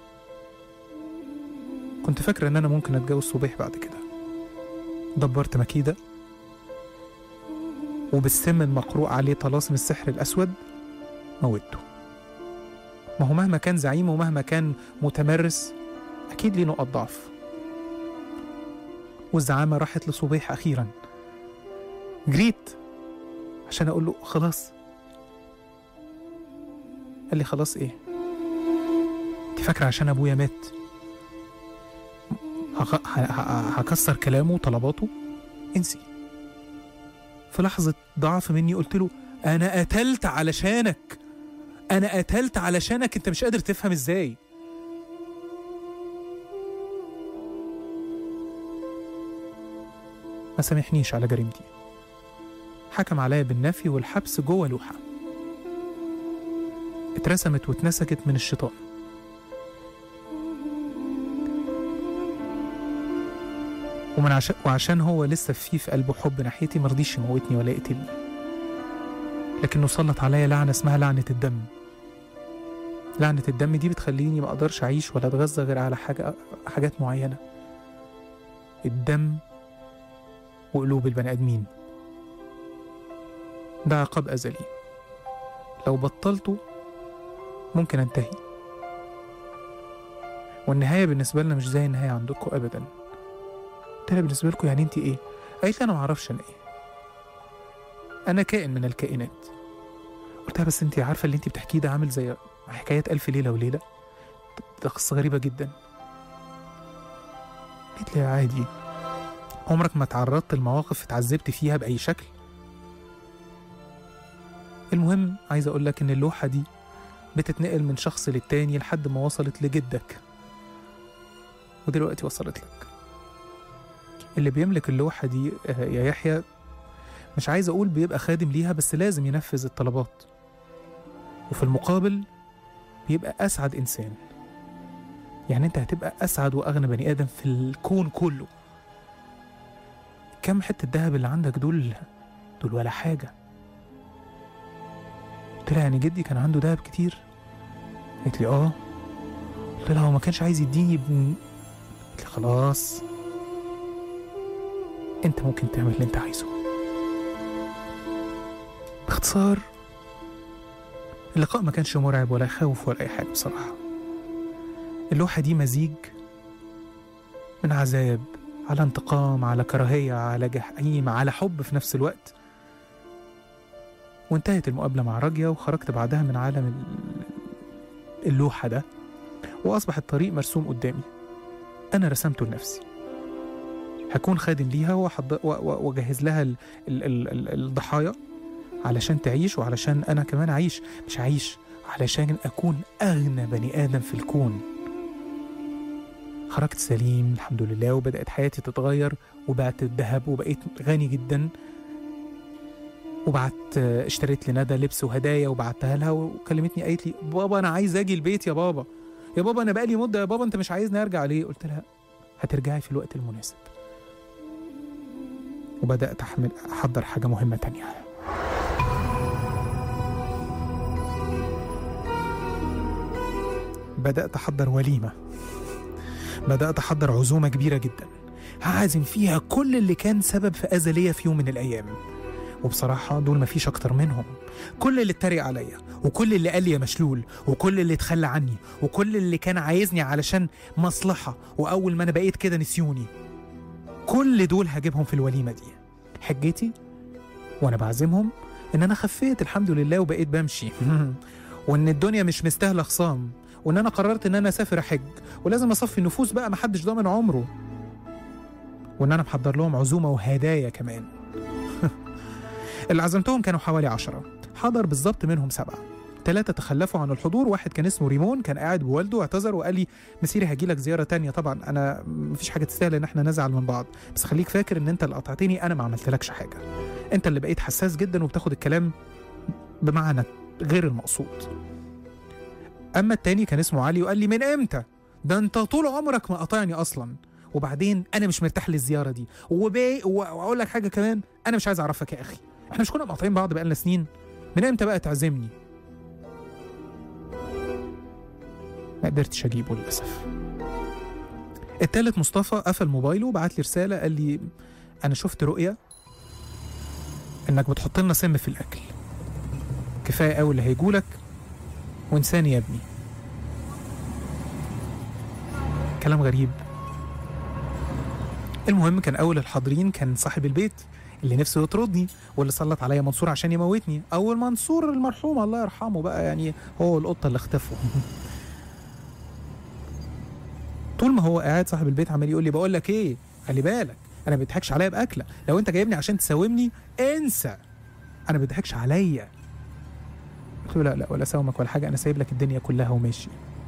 S3: كنت فاكرة إن أنا ممكن أتجوز صبيح بعد كده. دبرت مكيدة، وبالسم المقروء عليه طلاسم السحر الأسود موته. ما هو مهما كان زعيم ومهما كان متمرس أكيد ليه نقط ضعف. والزعامة راحت لصبيح أخيرا. جريت عشان أقول له خلاص. قال لي خلاص إيه؟ أنت فاكرة عشان أبويا مات هكسر كلامه وطلباته؟ انسي. في لحظة ضعف مني قلت له أنا قتلت علشانك، أنا قتلت علشانك، أنت مش قادر تفهم إزاي. ما سامحنيش على جريمتي، حكم عليا بالنفي والحبس جوه لوحة اترسمت واتنسكت من الشيطان. ومن عشان وعشان هو لسه فيه في قلبه حب ناحيتي مرضيش يموتني ولا يقتلني، لكنه سلط عليا لعنة اسمها لعنة الدم. لعنة الدم دي بتخليني ما اقدرش اعيش ولا اتغذى غير على حاجة حاجات معينة، الدم وقلوب البني ادمين. ده عقاب ازلي لو بطلته ممكن انتهي، والنهاية بالنسبة لنا مش زي النهاية عندكم ابدا. قلت لها بالنسبة لكم يعني انت ايه؟ قالت لي انا معرفش انا ايه، انا كائن من الكائنات. قلت لها بس انت عارفة اللي انت بتحكيه ده عامل زي حكاية ألف ليلة وليلة، ده قصة غريبة جدا. قالت لي عادي، عمرك ما تعرضت لمواقف اتعذبت فيها بأي شكل؟ المهم عايز اقول لك ان اللوحة دي بتتنقل من شخص للتاني لحد ما وصلت لجدك، ودلوقتي وصلت لك. اللي بيملك اللوحة دي يا يحيى مش عايز أقول بيبقى خادم ليها، بس لازم ينفذ الطلبات، وفي المقابل بيبقى أسعد إنسان. يعني أنت هتبقى أسعد وأغنى بني آدم في الكون كله. كم حتة الدهب اللي عندك دول دول ولا حاجة. قلت لها يعني جدي كان عنده دهب كتير؟ قالت لي آه. قلت لها هو ما كانش عايز يديني ابن؟ قالت لي خلاص انت ممكن تعمل اللي انت عايزه. باختصار اللقاء ما كانش مرعب ولا يخوف ولا اي حاجه بصراحه. اللوحه دي مزيج من عذاب على انتقام على كراهيه على جحيم على حب في نفس الوقت. وانتهت المقابله مع راجية، وخرجت بعدها من عالم اللوحه ده، واصبح الطريق مرسوم قدامي انا رسمته لنفسي. هكون خادم ليها واجهز لها ال ال ال الضحايا علشان تعيش، وعلشان انا كمان اعيش، مش اعيش علشان اكون اغنى بني ادم في الكون. خرجت سليم الحمد لله، وبدأت حياتي تتغير، وبعت الذهب وبقيت غني جدا، وبعت اشتريت لندى لبس وهدايا وبعتها لها، وكلمتني قالت لي بابا انا عايز اجي البيت يا بابا، يا بابا انا بقالي مده، يا بابا انت مش عايزني ارجع ليه؟ قلت لها هترجعي في الوقت المناسب. وبدأت أحمل أحضر حاجة مهمة تانية. بدأت أحضر وليمة، بدأت أحضر عزومة كبيرة جدا هعزم فيها كل اللي كان سبب في أذى ليا في يوم من الأيام. وبصراحة دول مفيش أكتر منهم، كل اللي اتريق عليا، وكل اللي قال لي يا مشلول، وكل اللي اتخلى عني، وكل اللي كان عايزني علشان مصلحة، وأول ما أنا بقيت كده نسيوني، كل دول هجيبهم في الوليمة دي. حجتي وأنا بعزمهم إن أنا خفيت الحمد لله وبقيت بمشي وإن الدنيا مش مستاهلة خصام، وإن أنا قررت إن أنا أسافر أحج، ولازم أصفي النفوس بقى، محدش ضامن عمره، وإن أنا محضر لهم عزومة وهدايا كمان. اللي عزمتهم كانوا حوالي عشرة، حضر بالظبط منهم سبعة، ثلاثة تخلفوا عن الحضور، واحد كان اسمه ريمون كان قاعد بوالده واعتذر وقال لي مسيري هجيلك زيارة تانية. طبعا أنا مفيش حاجة تستاهل إن احنا نزعل من بعض، بس خليك فاكر إن أنت اللي قطعتني، أنا ما عملتلكش حاجة، أنت اللي بقيت حساس جدا وبتاخد الكلام بمعنى غير المقصود. أما التاني كان اسمه علي وقال لي من إمتى؟ ده أنت طول عمرك ما قاطعني أصلا، وبعدين أنا مش مرتاح للزيارة دي، وبي وأقول لك حاجة كمان، أنا مش عايز أعرفك يا أخي، احنا مش كنا مقاطعين بعض بقالنا سنين؟ من إمتى بقى تعزمني؟ ما قدرتش اجيبه للاسف. التالت مصطفى قفل موبايله وبعت لي رساله قال لي انا شفت رؤيه انك بتحط لنا سم في الاكل، كفايه قوي اللي هيجولك وانساني يا ابني. كلام غريب المهم كان اول الحاضرين كان صاحب البيت اللي نفسه يطردني واللي سلط عليا منصور عشان يموتني، او المنصور المرحوم الله يرحمه بقى، يعني هو القطه اللي اختفوا. طول ما هو قاعد صاحب البيت عمال يقول لي بقول لك ايه، خلي بالك انا ما بيضحكش عليا باكله، لو انت جايبني عشان تساومني انسى، انا ما بيضحكش عليا. قلت له لا لا ولا ساومك ولا حاجه، انا سايب لك الدنيا كلها وماشي.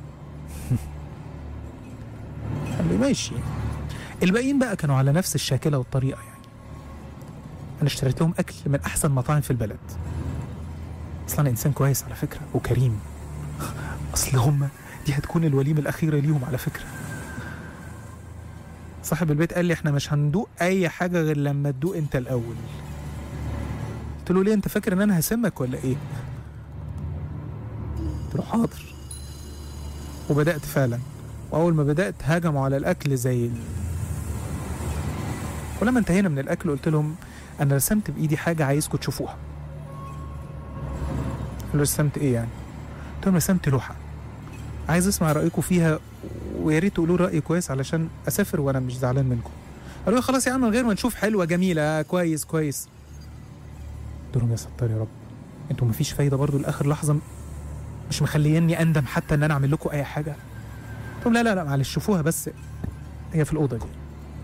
S3: قال لي ماشي. الباقيين بقى كانوا على نفس الشاكله والطريقه، يعني انا اشتريت لهم اكل من احسن مطاعم في البلد. اصلا انسان كويس على فكره وكريم. اصل هم دي هتكون الوليمه الاخيره ليهم على فكره. صاحب البيت قال لي احنا مش هندوق اي حاجه غير لما تدوق انت الاول. قلت له ليه، انت فاكر ان انا هسمك ولا ايه؟ قلت له حاضر. وبدات فعلا، واول ما بدات هاجموا على الاكل زي ال... ولما انتهينا من الاكل قلت لهم انا رسمت بايدي حاجه عايزكم تشوفوها. قالوا رسمت ايه يعني؟ قلت لهم رسمت لوحه عايز اسمع رايكم فيها، ويا ريت تقولوا راي كويس علشان اسافر وانا مش زعلان منكم. قالوا لي خلاص يا عم من غير ما نشوف، حلوه جميله كويس كويس. قلت لهم يا ستار يا رب، انتوا مفيش فايده برضو لاخر لحظه، مش مخليني اندم حتى ان انا اعمل لكم اي حاجه. قلت لهم لا لا لا معلش شوفوها بس، هي في الاوضه دي.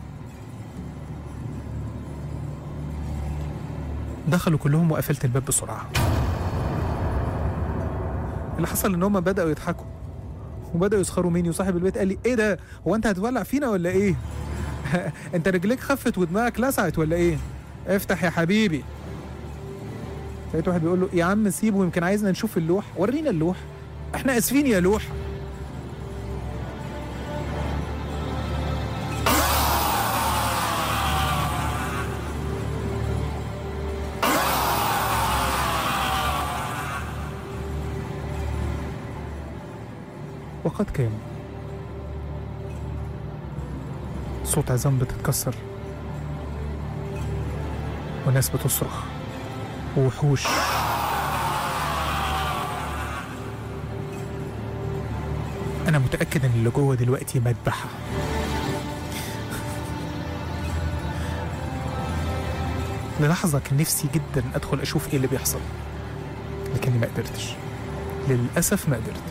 S3: دخلوا كلهم وقفلت الباب بسرعه. اللي حصل ان هم بداوا يضحكوا وبداوا يسخروا مني، وصاحب البيت قال لي ايه ده، هو انت هتولع فينا ولا ايه؟ انت رجليك خفت ودماغك لسعت ولا ايه؟ افتح يا حبيبي. لقيت واحد بيقول له يا عم سيبه يمكن عايزنا نشوف اللوح، ورينا اللوح، احنا اسفين يا لوح. وقد كان صوت عظام بتتكسر وناس بتصرخ ووحوش. أنا متأكد إن اللي جوه دلوقتي مذبحة. للحظة كان نفسي جدا أدخل أشوف إيه اللي بيحصل، لكني ما قدرتش، للأسف ما قدرتش.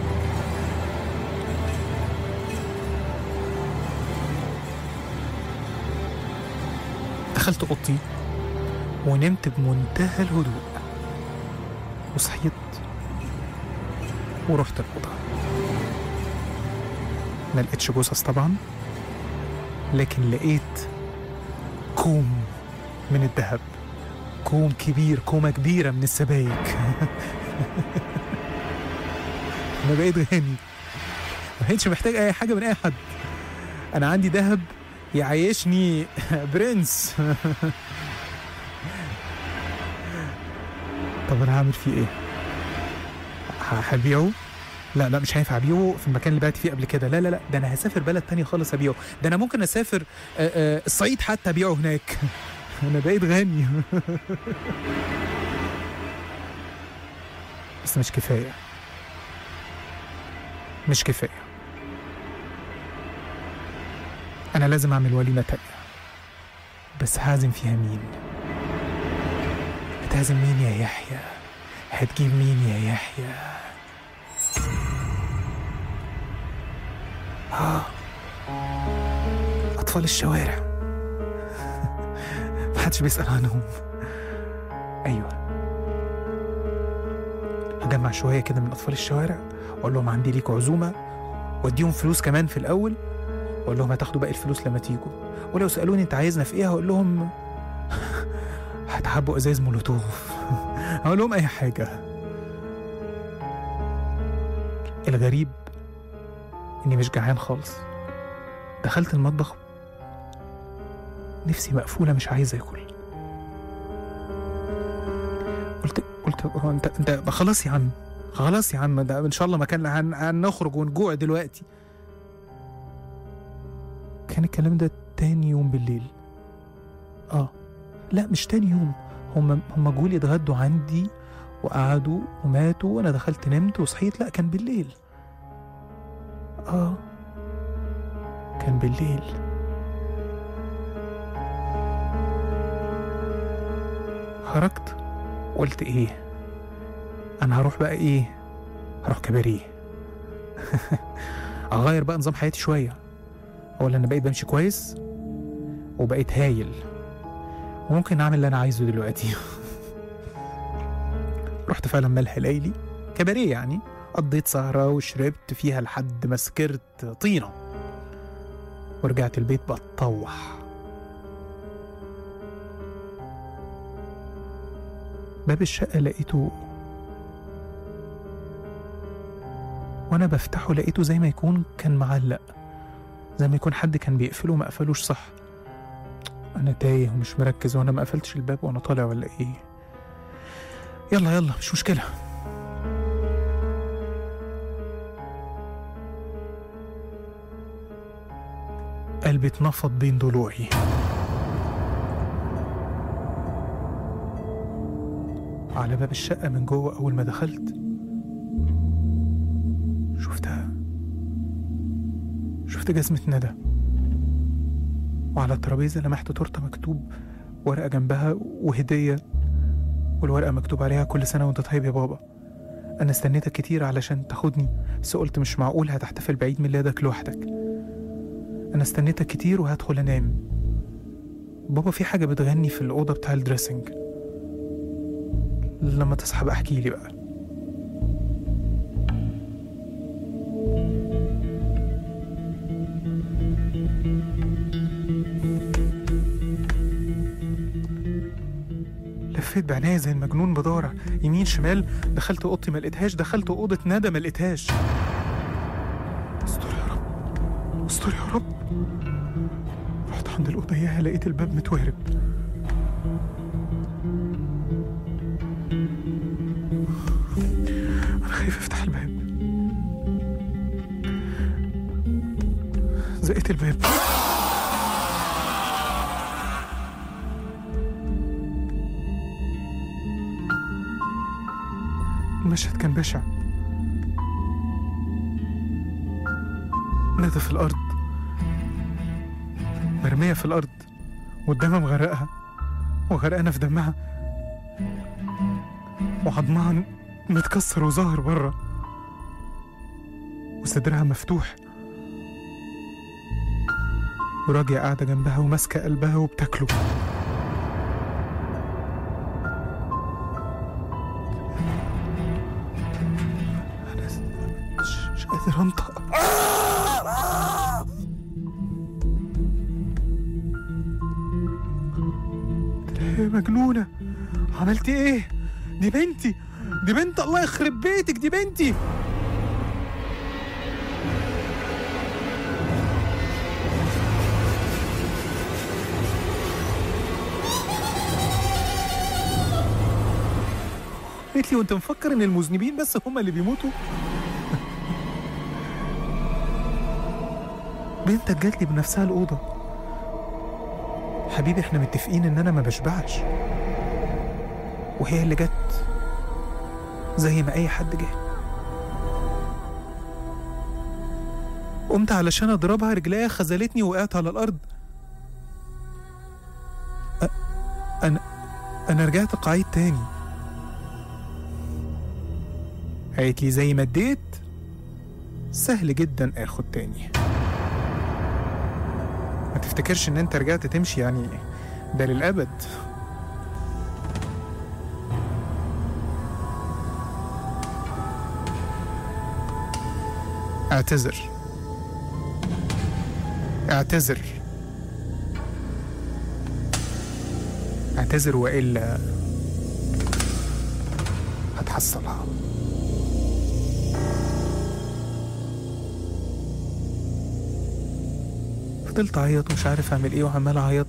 S3: دخلت أوضتي ونمت بمنتهى الهدوء، وصحيت ورحت الأوضة. ما لقيتش جثث طبعا، لكن لقيت كوم من الذهب، كوم كبير، كومة كبيرة من السبايك. أنا بقيت غني، ما بقيتش محتاج أي حاجة من أي حد. أنا عندي ذهب يعيشني برنس. طب انا هعمل فيه ايه؟ هبيعه؟ لا لا مش هينفع ابيعه في المكان اللي بعت فيه قبل كده، لا لا لا ده انا هسافر بلد تانية خالص ابيعه، ده انا ممكن اسافر آآ آآ الصعيد حتى ابيعه هناك. انا بقيت غني. بس مش كفايه، مش كفايه، انا لازم اعمل وليمه تانية. بس هعزم فيها مين؟ هتعزم مين يا يحيى؟ هتجيب مين يا يحيى؟ آه أطفال الشوارع. محدش بيسأل عنهم. أيوة، هجمع شوية كده من أطفال الشوارع وأقول لهم عندي ليكوا عزومة، وأديهم فلوس كمان في الأول، وأقول لهم هتاخدوا باقي الفلوس لما تيجوا، ولو سألوني أنت عايزنا في إيه هقول لهم هتحبوا ازاز مولوتوف. هقول لهم اي حاجه. الغريب اني مش جعان خالص. دخلت المطبخ نفسي مقفوله مش عايزه اكل. قلت قلت هو انت انت خلاص يا عم، خلاص يا عم، ده ان شاء الله مكان هن... هنخرج ونجوع دلوقتي. كان الكلام ده تاني يوم بالليل. اه لا مش تاني يوم، هم هم جولي اتغدوا عندي وقعدوا وماتوا، وانا دخلت نمت وصحيت. لا كان بالليل. اه كان بالليل. خرجت قلت ايه، انا هروح بقى ايه، هروح كباريه. اغير بقى نظام حياتي شويه. اولا انا بقيت بمشي كويس وبقيت هايل وممكن اعمل اللي انا عايزه دلوقتي. رحت فعلا ملح ليلي كباريه يعني، قضيت سهرة وشربت فيها لحد ما سكرت طينة، ورجعت البيت بتطوح. باب الشقة لقيته وانا بفتحه، لقيته زي ما يكون كان معلق، زي ما يكون حد كان بيقفله وما قفلوش صح. انا تايه ومش مركز، وانا ما قفلتش الباب وانا طالع ولا ايه. يلا يلا مش مشكلة. قلبي اتنفض بين ضلوعي. على باب الشقة من جوه أول ما دخلت شفتها، شفت جزمة ندى، وعلى الترابيزة لمحت تورتة مكتوب ورقة جنبها وهدية، والورقة مكتوب عليها كل سنة وانت طيب يا بابا. أنا استنيتك كتير علشان تاخدني، بس قلت مش معقول هتحتفل بعيد ميلادك لوحدك. أنا استنيتك كتير وهدخل أنام. بابا في حاجة بتغني في الأوضة بتاع الدريسنج، لما تصحى بقى احكي لي بقى. لفيت بعناية زي المجنون بدور يمين شمال، دخلت اوضتي ما لقيتهاش، دخلت اوضة ندى ما لقيتهاش. استر يا رب استر يا رب. رحت عند الأوضة اياها، لقيت الباب متوهرب. انا خايف افتح الباب. زقيت الباب، المشهد كان بشع. ندى في الأرض، مرمية في الأرض والدم مغرقها وغرقانة في دمها، وعظمها متكسر وظاهر بره، وصدرها مفتوح، وراجية قاعدة جنبها وماسكة قلبها وبتاكله. أنا مش, مش قادر أنطق. يا مجنونة، عملتي إيه؟ دي بنتي، دي بنت، الله يخرب بيتك، دي بنتي. قلت لي وانت مفكر ان المذنبين بس هم اللي بيموتوا؟ بنتك جات لي بنفسها الأوضة. حبيبي احنا متفقين ان انا ما بشبعش، وهي اللي جت زي ما اي حد جه. قمت علشان اضربها، رجليها خذلتني وقعت على الارض. أ... انا انا رجعت قعيد تاني. قالت لي زي ما اديت سهل جدا اخد تاني. ما تفتكرش ان انت رجعت تمشي يعني ده للابد. اعتذر اعتذر اعتذر والا هتحصلها. فضلت اعيط ومش عارف اعمل ايه، وعمال اعيط.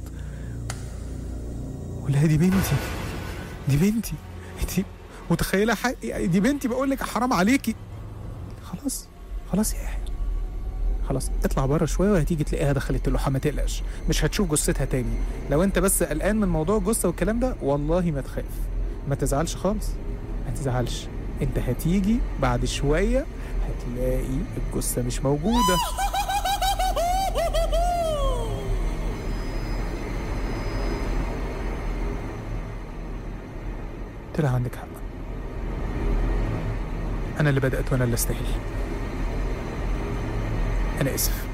S3: ولا دي بنتي، دي بنتي، انتي متخيله حقي؟ دي بنتي، بقول لك حرام عليكي. خلاص خلاص يا يحيى، خلاص اطلع بره شويه وهتيجي تلاقيها دخلت اللوحه، ما تقلقش، مش هتشوف جثتها تاني. لو انت بس قلقان من موضوع الجثه والكلام ده، والله ما تخاف، ما تزعلش خالص، ما تزعلش. انت هتيجي بعد شويه هتلاقي الجثه مش موجوده. قلت لها عندك حق، أنا اللي بدأت وأنا اللي أستاهل، أنا آسف.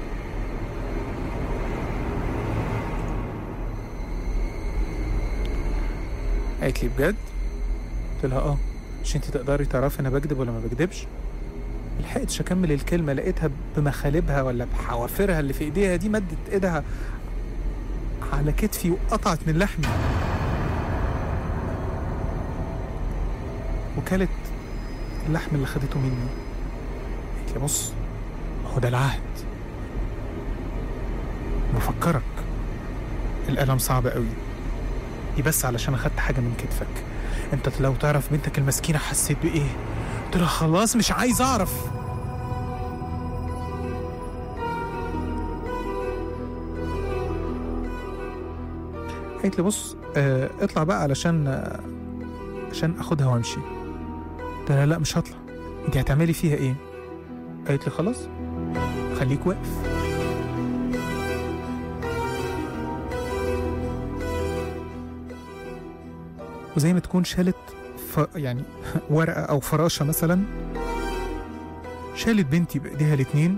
S3: قالت لي بجد؟ قلت لها اه، مش انتي تقدري تعرفي انا بكدب ولا ما بكدبش؟ ملحقتش اكمل الكلمه، لقيتها بمخالبها ولا بحوافرها اللي في ايديها دي مدت ايدها على كتفي وقطعت من لحمي وكلت اللحم اللي خدته مني. قالت لي بص، هو ده العهد، بفكرك الألم صعب قوي، دي بس علشان أخدت حاجة من كتفك، انت لو تعرف بنتك المسكينة حسيت بإيه. قلت لها خلاص مش عايز أعرف. قالت لي بص اه اطلع بقى علشان اه عشان أخدها وأمشي. قلت لها لا مش هطلع، انت هتعملي فيها إيه؟ قالت لي خلاص خليك واقف. وزي ما تكون شالت ف... يعني ورقة أو فراشة مثلا، شالت بنتي بإيديها الاتنين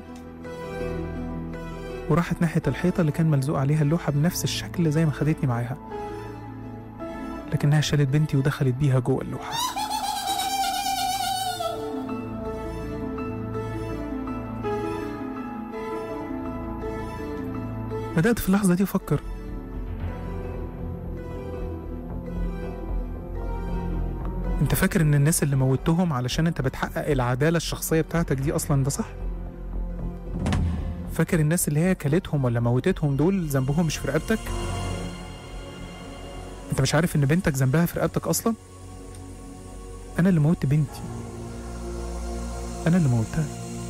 S3: وراحت ناحية الحيطة اللي كان ملزوق عليها اللوحة بنفس الشكل زي ما خدتني معاها، لكنها شالت بنتي ودخلت بيها جوه اللوحة. بدأت في اللحظة دي أفكر، انت فاكر ان الناس اللي موتهم علشان انت بتحقق العدالة الشخصية بتاعتك دي اصلا ده صح؟ فاكر الناس اللي هي كلتهم ولا موتتهم دول ذنبهم مش في رقبتك؟ انت مش عارف ان بنتك ذنبها في رقبتك اصلا؟ انا اللي موت بنتي، انا اللي موتها.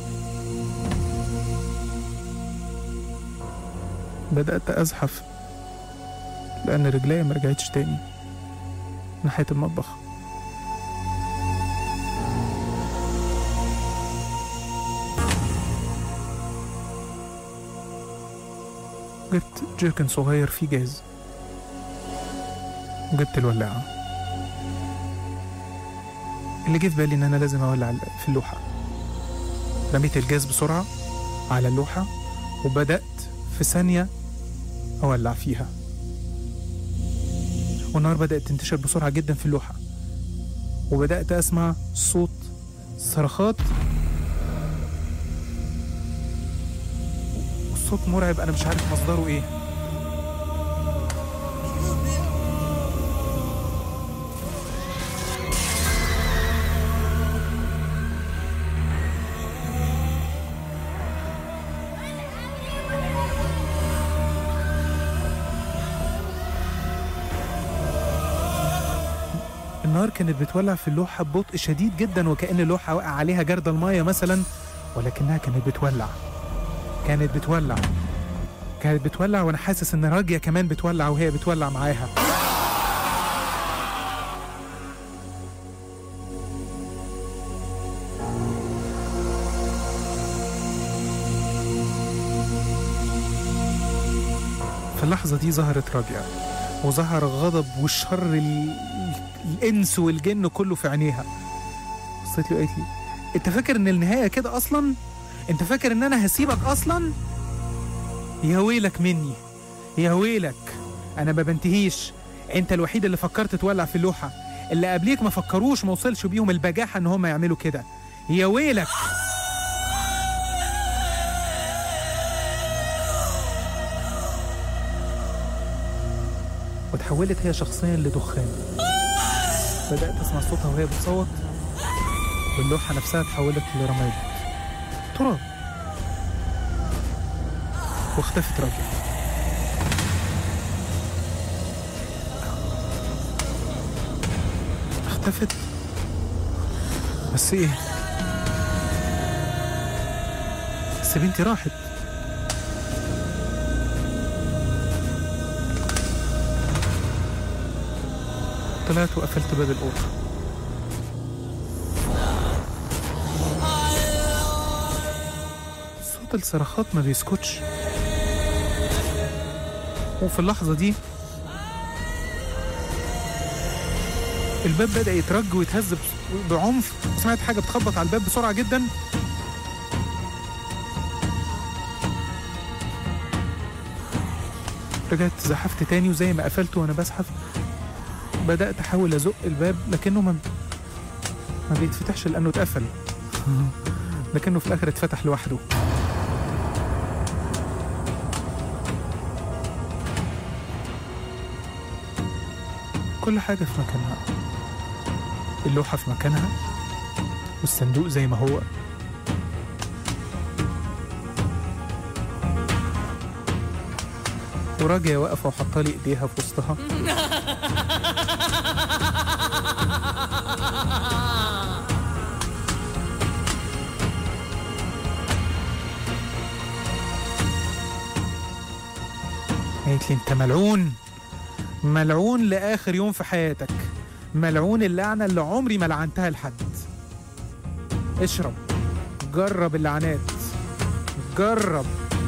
S3: بدأت ازحف لان رجليا ما رجعتش تاني ناحية المطبخ. جبت جيركن صغير فيه جاز وجبت الولاعة. اللي جه في بالي ان انا لازم اولع في اللوحة. رميت الجاز بسرعة على اللوحة وبدأت في ثانية اولع فيها، والنار بدأت تنتشر بسرعة جدا في اللوحة، وبدأت اسمع صوت صرخات، صوت مرعب انا مش عارف مصدره ايه. النار كانت بتولع في اللوحة ببطء شديد جدا، وكأن اللوحة وقع عليها جرد المية مثلا، ولكنها كانت بتولع كانت بتولع كانت بتولع وانا حاسس ان راجية كمان بتولع وهي بتولع معاها. في اللحظة دي ظهرت راجية، وظهر غضب والشر ال... الانس والجن كله في عينيها. بصيت له قالت لي انت فاكر ان النهاية كده اصلا؟ انت فاكر ان انا هسيبك اصلا؟ يا ويلك مني، يا ويلك، انا ما بنتهيش. انت الوحيد اللي فكرت تولع في اللوحة، اللي قبليك ما فكروش، ما وصلش بيهم البجاحة ان هم يعملوا كده. يا ويلك. وتحولت هي شخصيا لدخان. بدأت اسمع صوتها وهي بتصوت، واللوحة نفسها تحولت لرماد تراب، واختفت راجع. اختفت بس ايه؟ بس بنتي راحت. طلعت وقفلت باب الأوضة. صوت الصراخات ما بيسكتش، وفي اللحظة دي الباب بدأ يترج ويتهز بعنف، وسمعت حاجة بتخبط على الباب بسرعة جدا. رجعت زحفت تاني، وزي ما قفلته وانا بزحف بدأت احاول ازق الباب، لكنه ما ما بيتفتحش لانه اتقفل. لكنه في الاخر اتفتح لوحده. كل حاجة في مكانها، اللوحة في مكانها، والصندوق زي ما هو، وراجية واقفة وحطالي ايديها في وسطها. قالت لي انت ملعون، ملعون لآخر يوم في حياتك، ملعون اللعنة اللي عمري ما لعنتها لحد. اشرب، جرب اللعنات، جرب.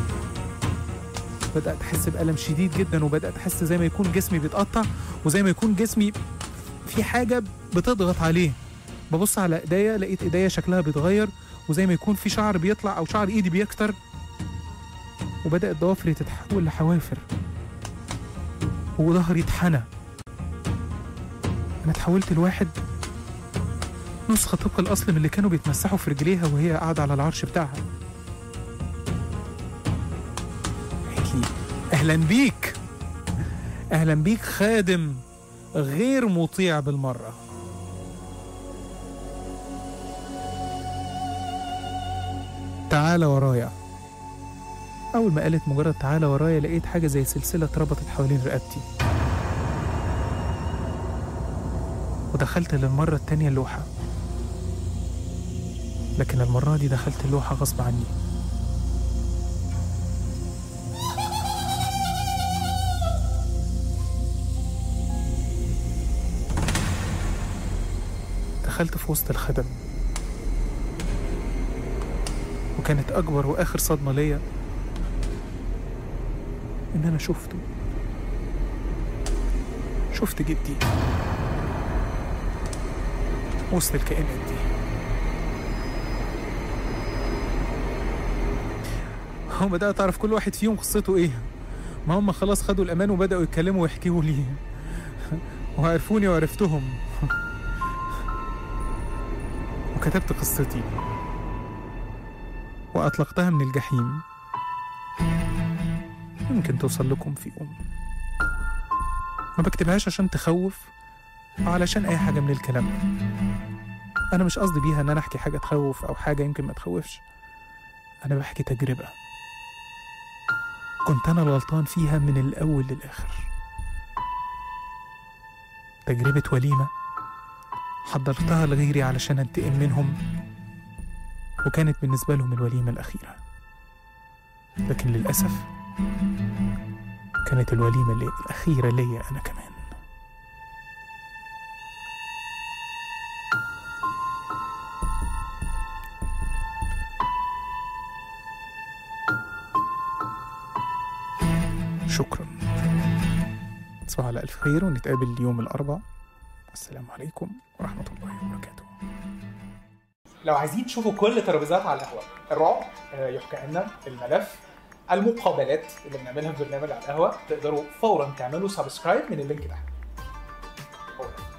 S3: بدأت أحس بألم شديد جدا، وبدأت أحس زي ما يكون جسمي بيتقطع، وزي ما يكون جسمي في حاجة بتضغط عليه. ببص على إيديا، لقيت إيديا شكلها بيتغير، وزي ما يكون في شعر بيطلع أو شعر إيدي بيكتر، وبدأت ضوافري تتحول لحوافر، وظهري اتحنى. أنا اتحولت لواحد نسخة طبق الأصل من اللي كانوا بيتمسحوا في رجليها وهي قاعدة على العرش بتاعها. قالت لي أهلا بيك، أهلا بيك خادم غير مطيع بالمرة. تعال ورايا. أول ما قالت مجرد تعال ورايا، لقيت حاجة زي سلسلة اتربطت حوالين رقبتي، ودخلت للمرة التانية اللوحة. لكن المرة دي دخلت اللوحة غصب عني. دخلت في وسط الخدم، وكانت أكبر وآخر صدمة ليا إن أنا شفته، شفت جدي وسط الكائنات دي. وبدأت أعرف كل واحد فيهم قصته إيه. ما هم خلاص خدوا الأمان وبدأوا يتكلموا ويحكيوا لي، وعرفوني وعرفتهم. وكتبت قصتي وأطلقتها من الجحيم، يمكن توصل لكم في يوم. ما بكتبهاش عشان تخوف أو علشان أي حاجة من الكلام ده. أنا مش قصدي بيها إن أنا أحكي حاجة تخوف أو حاجة يمكن ما تخوفش. أنا بحكي تجربة كنت أنا الغلطان فيها من الأول للآخر. تجربة وليمة حضرتها لغيري علشان أنتقم منهم، وكانت بالنسبة لهم الوليمة الأخيرة. لكن للأسف كانت الوليمة اللي الأخيرة ليا أنا كمان. شكرا. تصبحوا على ألف خير، ونتقابل اليوم الأربعاء. السلام عليكم ورحمة الله وبركاته. لو عايزين تشوفوا كل ترابيزات على القهوة، الرعب، يحكى عنا، الملف، المقابلات اللي بنعملها في برنامج على القهوة، تقدروا فورا تعملوا سبسكرايب من اللينك ده.